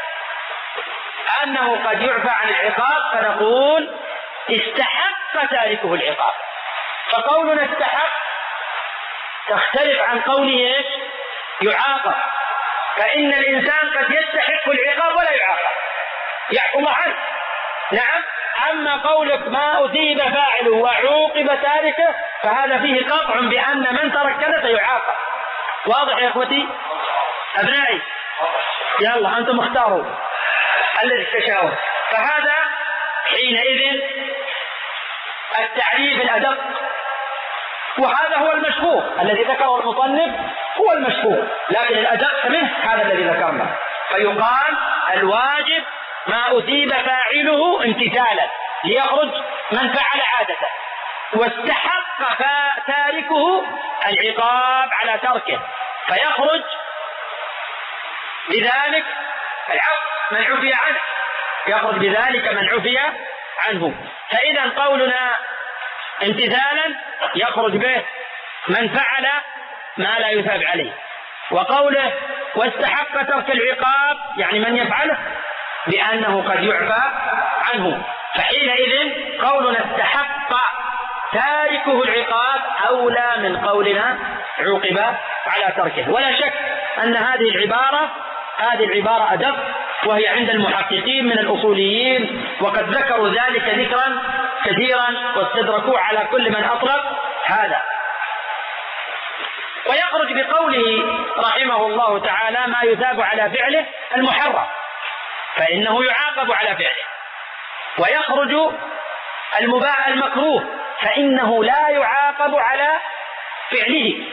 أنه قد يعفى عن العقاب، فنقول استحق تاركه العقاب. فقولنا استحق تختلف عن قوله إيش؟ يعاقب. فإن الإنسان قد يستحق العقاب ولا يعاقب، يعفو الله عنه. نعم. أما قولك ما أثيب فاعله وعوقب تاركه فهذا فيه قطع بأن من ترك كذا سيعاقب. واضح يا إخوتي أبنائي؟ يلا أنتم اختاروا الذي تشاءون. فهذا حينئذ التعريف الأدق، وهذا هو المشهور الذي ذكره المصنف، هو المشهور، لكن الأدق منه هذا الذي ذكرنا. فيقال الواجب ما أثيب فاعله امتثالا ليخرج من فعل عادته، واستحق تاركه العقاب على تركه فيخرج بذلك العفو من عفي عنه، يخرج بذلك من عفي عنه. فإذا قولنا امتثالا يخرج به من فعل ما لا يثاب عليه، وقوله واستحق ترك العقاب يعني من يفعله بأنه قد يعفى عنه. فحينئذ قولنا استحق تاركه العقاب أولى من قولنا عوقب على تركه. ولا شك أن هذه العبارة هذه العبارة أدق، وهي عند المحققين من الأصوليين، وقد ذكروا ذلك ذكرا كثيرا واستدركوا على كل من أطلق هذا. ويخرج بقوله رحمه الله تعالى ما يثاب على فعله المحرم فإنه يعاقب على فعله، ويخرج المباح المكروه فإنه لا يعاقب على فعله.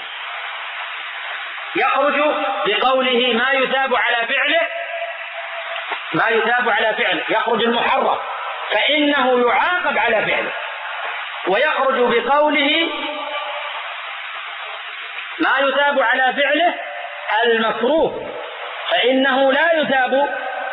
يخرج بقوله ما يثاب على فعله ما يثاب على فعله يخرج المحرم فإنه يعاقب على فعله. ويخرج بقوله ما يثاب على فعله المكروه فإنه لا يثاب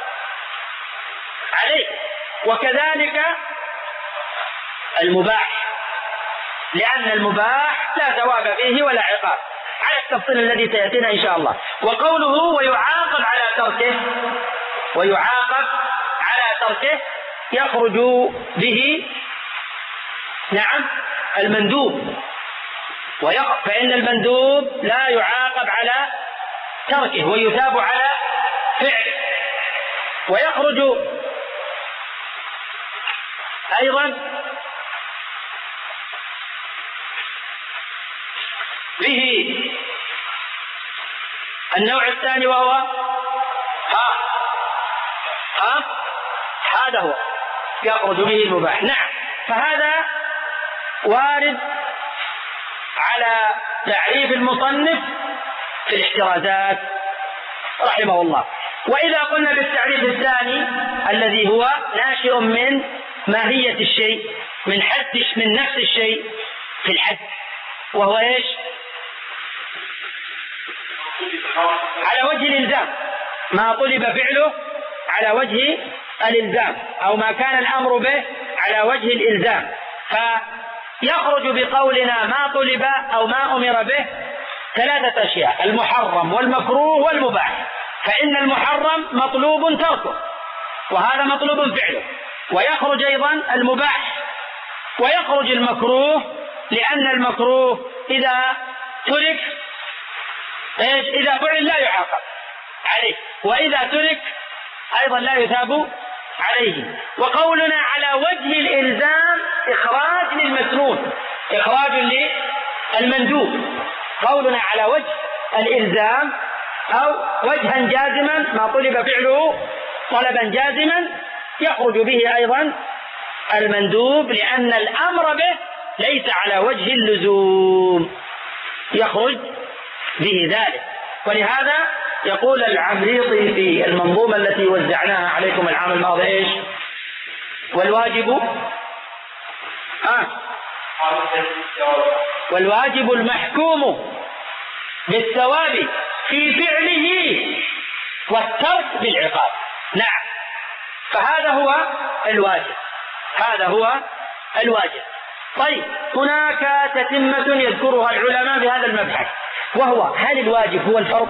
عليه، وكذلك المباح، لأن المباح لا ثواب فيه ولا عقاب على التفصيل الذي سيأتينا إن شاء الله. وقوله ويعاقب على تركه ويعاقب على تركه يخرج به نعم المندوب، فإن المندوب لا يعاقب على تركه ويثاب على فعله. ويخرج أيضا به النوع الثاني وهو ها ها هذا هو يخرج به المباح. نعم. فهذا وارد على تعريف المصنف في الاحترازات رحمه الله. وإذا قلنا بالتعريف الثاني الذي هو ناشئ من ماهية الشيء، من حد من نفس الشيء في الحد، وهو ايش؟ على وجه الإلزام، ما طلب فعله على وجه الإلزام، أو ما كان الأمر به على وجه الإلزام. فيخرج بقولنا ما طلب أو ما أمر به ثلاثة أشياء: المحرم والمكروه والمباح. فإن المحرم مطلوب تركه وهذا مطلوب فعله، ويخرج أيضا المباح، ويخرج المكروه لأن المكروه إذا ترك إيش؟ إذا فعل لا يعاقب عليه، وإذا ترك أيضا لا يثاب عليه. وقولنا على وجه الإلزام إخراج للمسنون، إخراج للمندوب. قولنا على وجه الإلزام أو وجها جازما، ما طلب فعله طلبا جازما، يخرج به أيضا المندوب لأن الأمر به ليس على وجه اللزوم، يخرج به ذلك. ولهذا يقول العمريطي في المنظومة التي وزعناها عليكم العام الماضي ايش؟ والواجب آه. والواجب المحكوم بالثواب في فعله والترك بالعقاب. نعم. فهذا هو الواجب، هذا هو الواجب. طيب، هناك تتمة يذكرها العلماء في هذا المبحث، وهو هل الواجب هو الفرض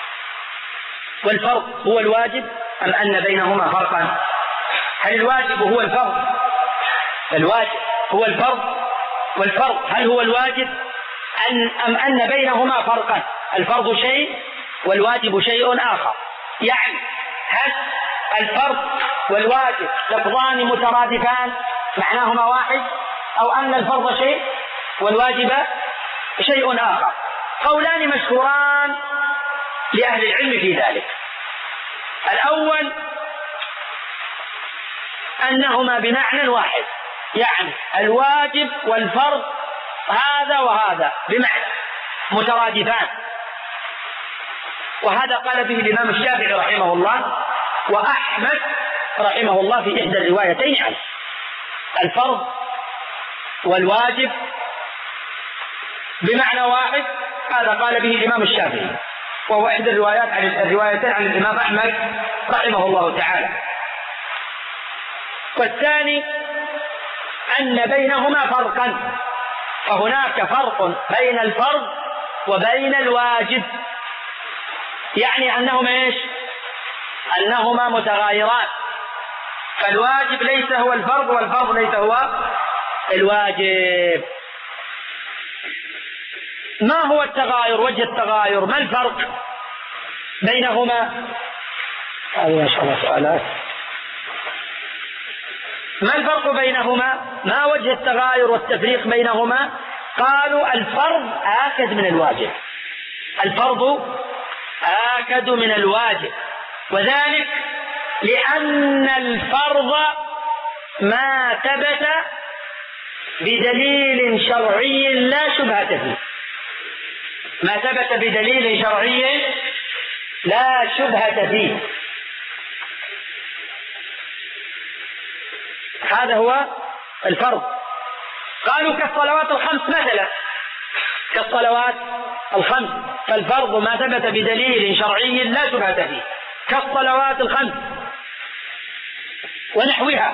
والفرض هو الواجب أم أن بينهما فرقا؟ هل الواجب هو الفرض الواجب هو الفرض والفرض هل هو الواجب أم أن بينهما فرقا؟ الفرض شيء والواجب شيء آخر. يعني هل الفرض والواجب لفظان مترادفان معناهما واحد، أو أن الفرض شيء والواجب شيء آخر؟ قولان مشهوران لأهل العلم في ذلك. الأول أنهما بمعنى واحد، يعني الواجب والفرض هذا وهذا بمعنى مترادفان، وهذا قال به الإمام الشافعي رحمه الله وأحمد رحمه الله في إحدى الروايتين عنه. الفرض والواجب بمعنى واحد، هذا قال به الإمام الشافعي، وهو إحدى الروايات عن الروايتين عن الإمام أحمد رحمه الله تعالى. والثاني أن بينهما فرقا، فهناك فرق بين الفرض وبين الواجب، يعني أنهما إيش؟ أنهما متغايران، فالواجب ليس هو الفرض والفرض ليس هو الواجب. ما هو التغاير؟ وجه التغاير، ما الفرق بينهما؟ هذه ما شاء الله سؤالات. ما الفرق بينهما؟ ما وجه التغاير والتفريق بينهما؟ قالوا الفرض آكد من الواجب، الفرض آكد من الواجب، وذلك لأن الفرض ما ثبت بدليل شرعي لا شبهة فيه، ما ثبت بدليل شرعي لا شبهة فيه، هذا هو الفرض. قالوا كالصلوات الخمس مثلا، كالصلوات الخمس، فالفرض ما ثبت بدليل شرعي لا شبهة فيه كالصلوات الخمس ونحوها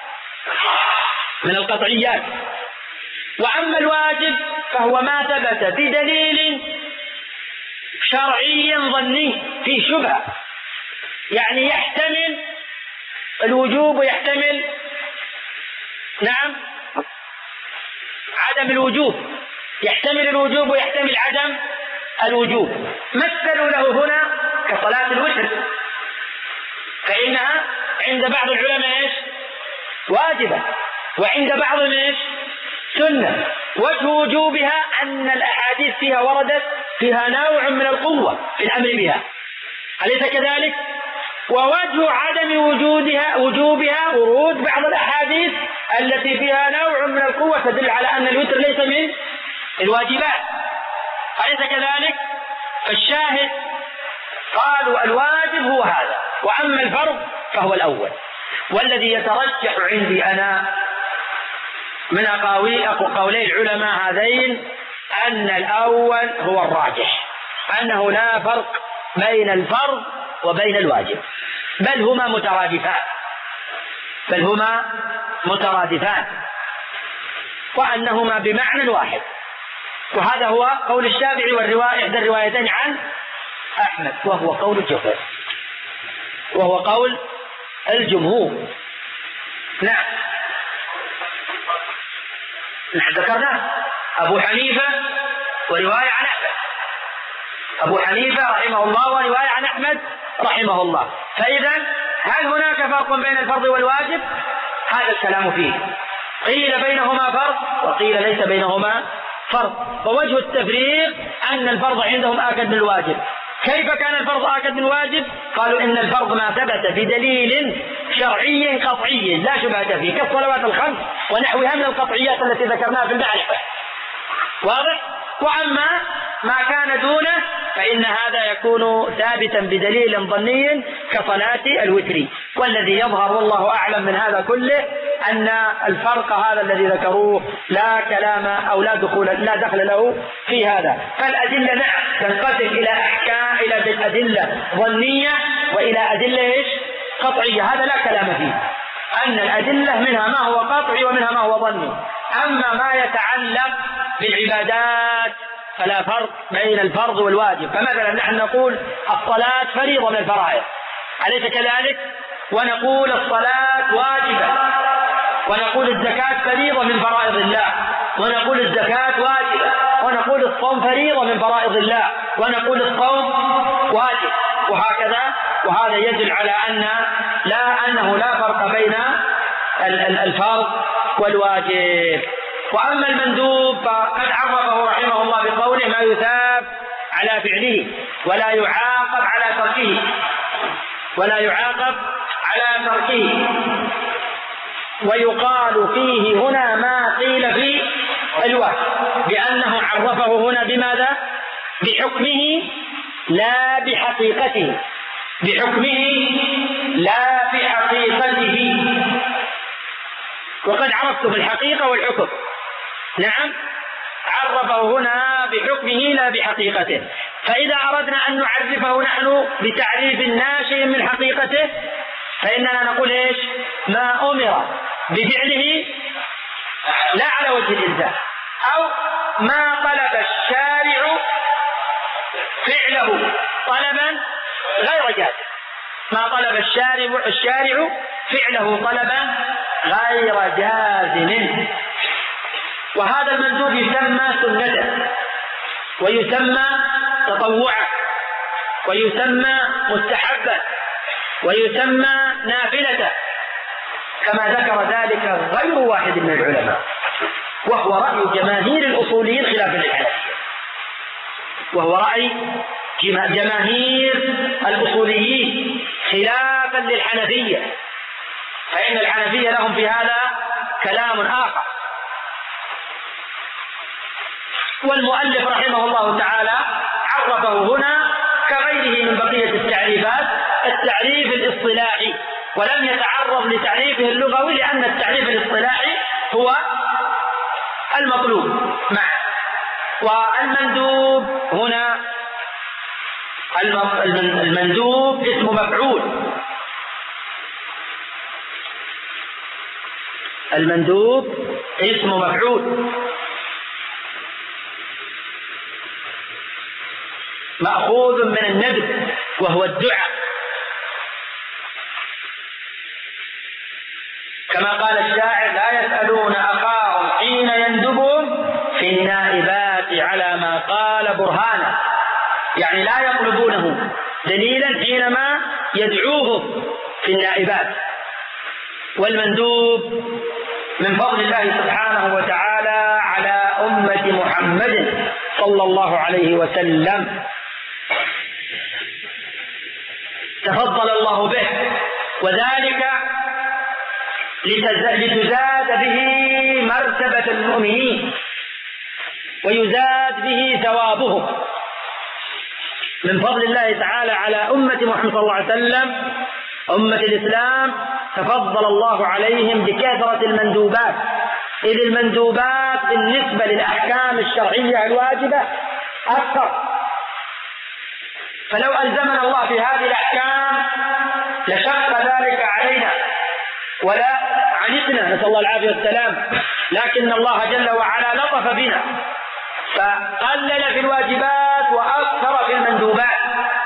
من القطعيات. وأما الواجب فهو ما ثبت بدليل شرعي ظني في شبهة، يعني يحتمل الوجوب ويحتمل نعم عدم الوجوب، يحتمل الوجوب ويحتمل عدم الوجوب. مثلوا له هنا كصلاة الوتر، فإنها عند بعض العلماء إيش؟ واجبة، وعند بعضهم إيش؟ سنة. وجه وجوبها أن الأحاديث فيها وردت فيها نوع من القوة في الأمر بها، أليس كذلك؟ ووجه عدم وجودها وجوبها ورود بعض الأحاديث التي فيها نوع من القوة تدل على أن الوتر ليس من الواجبات، أليس كذلك؟ فالشاهد قالوا الواجب هو هذا، وأما الفرض فهو الأول. والذي يترجح عندي أنا من أقاويل قولي العلماء هذين أن الأول هو الراجح، أنه لا فرق بين الفرض وبين الواجب، بل هما مترادفان، بل هما مترادفان وأنهما بمعنى واحد. وهذا هو قول الشافعي والرواية إحدى الروايتين عن أحمد، وهو قول الجمهور، وهو قول الجمهور. نعم نحن ذكرنا أبو حنيفة ورواية عن أحمد، أبو حنيفة رحمه الله ورواية عن أحمد رحمه الله. فإذا هل هناك فرق بين الفرض والواجب؟ هذا الكلام فيه، قيل بينهما فرق وقيل ليس بينهما فرق. ووجه التفريق أن الفرض عندهم آكد من الواجب. كيف كان الفرض آكد من الواجب؟ قالوا إن الفرض ما ثبت بدليل شرعي قطعي لا شبهة فيه كالصلوات الخمس ونحوها من القطعيات التي ذكرناها في المعرفة، واضح؟ وأما ما كان دونه فإن هذا يكون ثابتا بدليل ظني كصلاة الوتر. والذي يظهر والله أعلم من هذا كله أن الفرق هذا الذي ذكروه لا كلام أو لا دخول لا دخل له في هذا. فالأدلة نعم تنقسم إلى أحكام، إلى أدلة ظنية وإلى أدلة إيش؟ قطعية، هذا لا كلام فيه، أن الأدلة منها ما هو قطعي ومنها ما هو ظني. أما ما يتعلق بالعبادات فلا فرق بين الفرض والواجب. فمثلا نحن نقول الصلاة فريضة من الفرائض، أليس كذلك؟ ونقول الصلاة واجبة، ونقول الزكاة فريضة من فرائض الله، ونقول الزكاة واجبة، ونقول الصوم فريضة من فرائض الله، ونقول الصوم واجب وهكذا، وهذا يدل على أن لا أنه لا فرق بين الفرض والواجب. وأما المندوب فقد عرفه رحمه الله بقوله ما يثاب على فعله ولا يعاقب على تركه ولا يعاقب على تركه ويقال فيه هنا ما قيل في الواجب، بأنه عرفه هنا بماذا؟ بحكمه لا بحقيقته، بحكمه لا بحقيقته. وقد عرفتم الحقيقة والحكم، نعم، عرفه هنا بحكمه لا بحقيقته. فإذا أردنا أن نعرفه نحن بتعريف ناشئ من حقيقته فإننا نقول إيش؟ ما أمر بفعله لا على وجه الإلزام، أو ما طلب الشارع فعله طلبا غير جازم، ما طلب الشارع الشارع فعله طلبا غير جازم. وهذا المندوب يسمى سنة ويسمى تطوعا ويسمى مستحبا ويسمى نافلة، كما ذكر ذلك غير واحد من العلماء، وهو رأي جماهير الأصوليين خلافا للحنفية، وهو رأي جماهير الأصوليين خلافا للحنفية، فإن الحنفية لهم في هذا كلام آخر. والمؤلف رحمه الله تعالى عرفه هنا كغيره من بقية التعريفات التعريف الاصطلاحي، ولم يتعرض لتعريفه اللغوي لأن التعريف الاصطلاحي هو المطلوب معه. والمندوب هنا المندوب اسم مفعول، المندوب اسم مفعول مأخوذ من الندب وهو الدعاء، كما قال الشاعر لا يسألون أخاهم حين يندبهم في النائبات على ما قال برهانا، يعني لا يطلبونه دليلا حينما يدعوهم في النائبات. والمندوب من فضل الله سبحانه وتعالى على أمة محمد صلى الله عليه وسلم، تفضل الله به، وذلك لتزاد به مرتبة المؤمنين ويزاد به ثوابهم. من فضل الله تعالى على أمة محمد صلى الله عليه وسلم أمة الإسلام تفضل الله عليهم بكثرة المندوبات، إذ المندوبات بالنسبة للأحكام الشرعية الواجبة أكثر، فلو ألزمنا الله في هذه الأحكام لشق ذلك علينا ولا عنتنا، نسأل الله العافية والسلام، لكن الله جل وعلا لطف بنا فقلل في الواجبات وأكثر في المندوبات.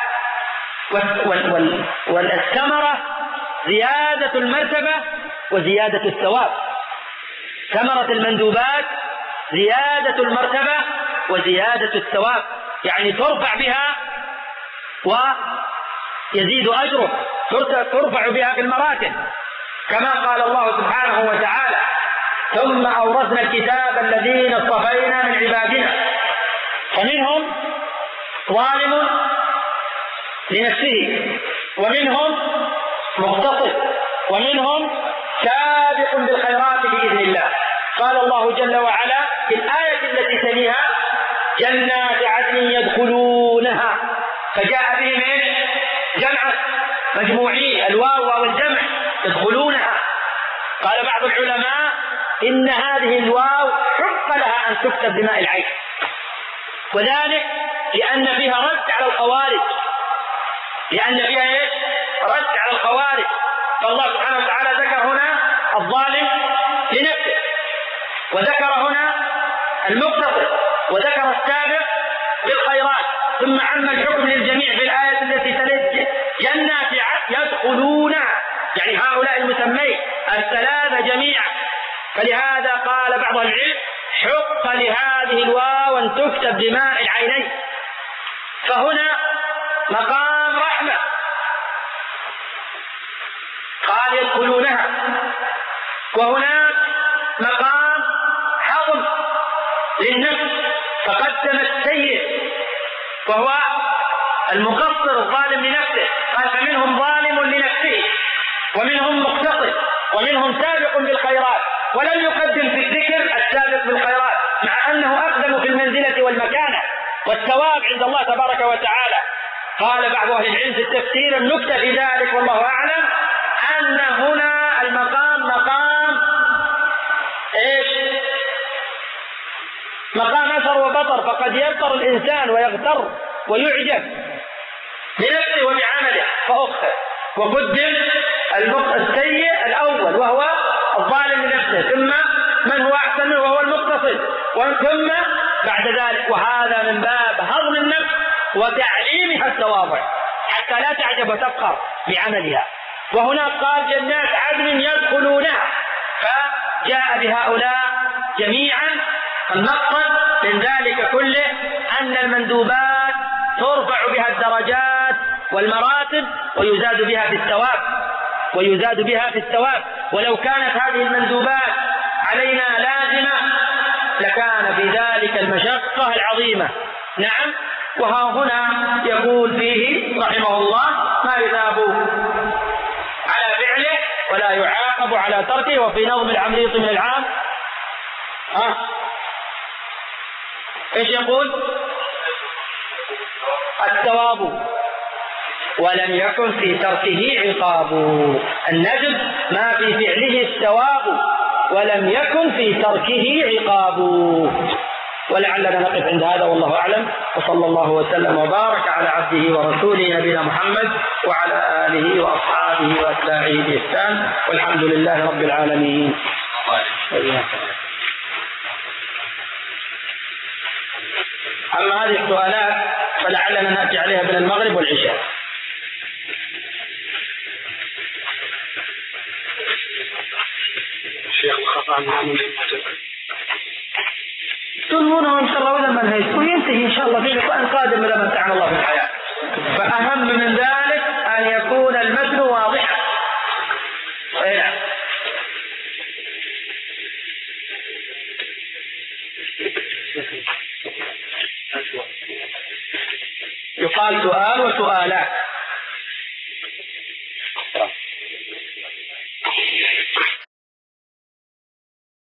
والثمرة زيادة المرتبة وزيادة الثواب، ثمرة المندوبات زيادة المرتبة وزيادة الثواب، يعني ترفع بها ويزيد أجرك، ترفع بها في المراتب، كما قال الله سبحانه وتعالى ثم أورثنا الكتاب الذين اصطفينا من عبادنا فمنهم ظالم لنفسه ومنهم مقتصد ومنهم سابق بالخيرات بإذن الله. قال الله جل وعلا في الآية التي تليها جنات عدن يدخلونها، فجاء بهم جمع مجموعين الواو والجمع يدخلونها. قال بعض العلماء إن هذه الواو حق لها أن تكتب بماء العين، وذلك لأن فيها رد على الخوارج، لأن فيها إيش؟ رد على الخوارج. فالله سبحانه وتعالى ذكر هنا الظالم لنفسه، وذكر هنا المقتصد، وذكر السابق بالخيرات، ثم عم الحكم للجميع في الآية التي تلت جنات يدخلونها، يعني هؤلاء المسمين الثلاثة جميعا. فلهذا قال بعض العلم حق لهذه الواو أن تكتب بماء العينين، فهنا مقام رحمة، قال يدخلونها، وهناك مقام حظم للنفس فقدم السيء وهو المقصر الظالم لنفسه، قال فمنهم ظالم لنفسه ومنهم مقتصد ومنهم سابق بالخيرات، ولم يقدم في الذكر السابق بالخيرات مع أنه أقدم في المنزلة والمكانة والثواب عند الله تبارك وتعالى. قال بعض أهل العلم في التفسير النكتة في ذلك والله أعلم أن هنا المقام مقام إيش؟ مقام أثر وبطر، فقد يبطر الإنسان ويغتر ويعجب بنفسه وبعمله فأخر، وقدم السيء الأول وهو الظالم لنفسه، ثم من هو أحسن منه وهو المقتصد، ثم بعد ذلك، وهذا من باب هضم النفس وتعليمها التواضع حتى لا تعجب وتفخر بعملها. وهناك قال جنات عدن يدخلونها، فجاء بهؤلاء جميعا. المقصد من ذلك كله أن المندوبات ترفع بها الدرجات والمراتب ويزاد بها في الثواب ويزاد بها في الثواب ولو كانت هذه المندوبات علينا لازمة لكان في ذلك المشقة العظيمة. نعم. وها هنا يقول فيه رحمه الله ما يثاب على فعله ولا يعاقب على تركه. وفي نظم العمريط من العام ها ايش يقول؟ الثواب ولم يكن في تركه عقاب. الندب ما في فعله الثواب ولم يكن في تركه عقاب. ولعلنا نقف عند هذا والله أعلم، وصلى الله وسلم وبارك على عبده ورسوله نبينا محمد وعلى آله وأصحابه وأتباعه بإحسان، والحمد لله رب العالمين. أما هذه السؤالات فلعلنا نأتي عليها بين المغرب والعشاء. الشيخ الخطأ من تنمونه إن شاء الله وإذا ما انهيت وينتهي إن شاء الله في لقاء قادم إذا متعنا الله في الحياة. فأهم من ذلك أن يكون المتن واضحا. نعم. يقال سؤال وسؤالات.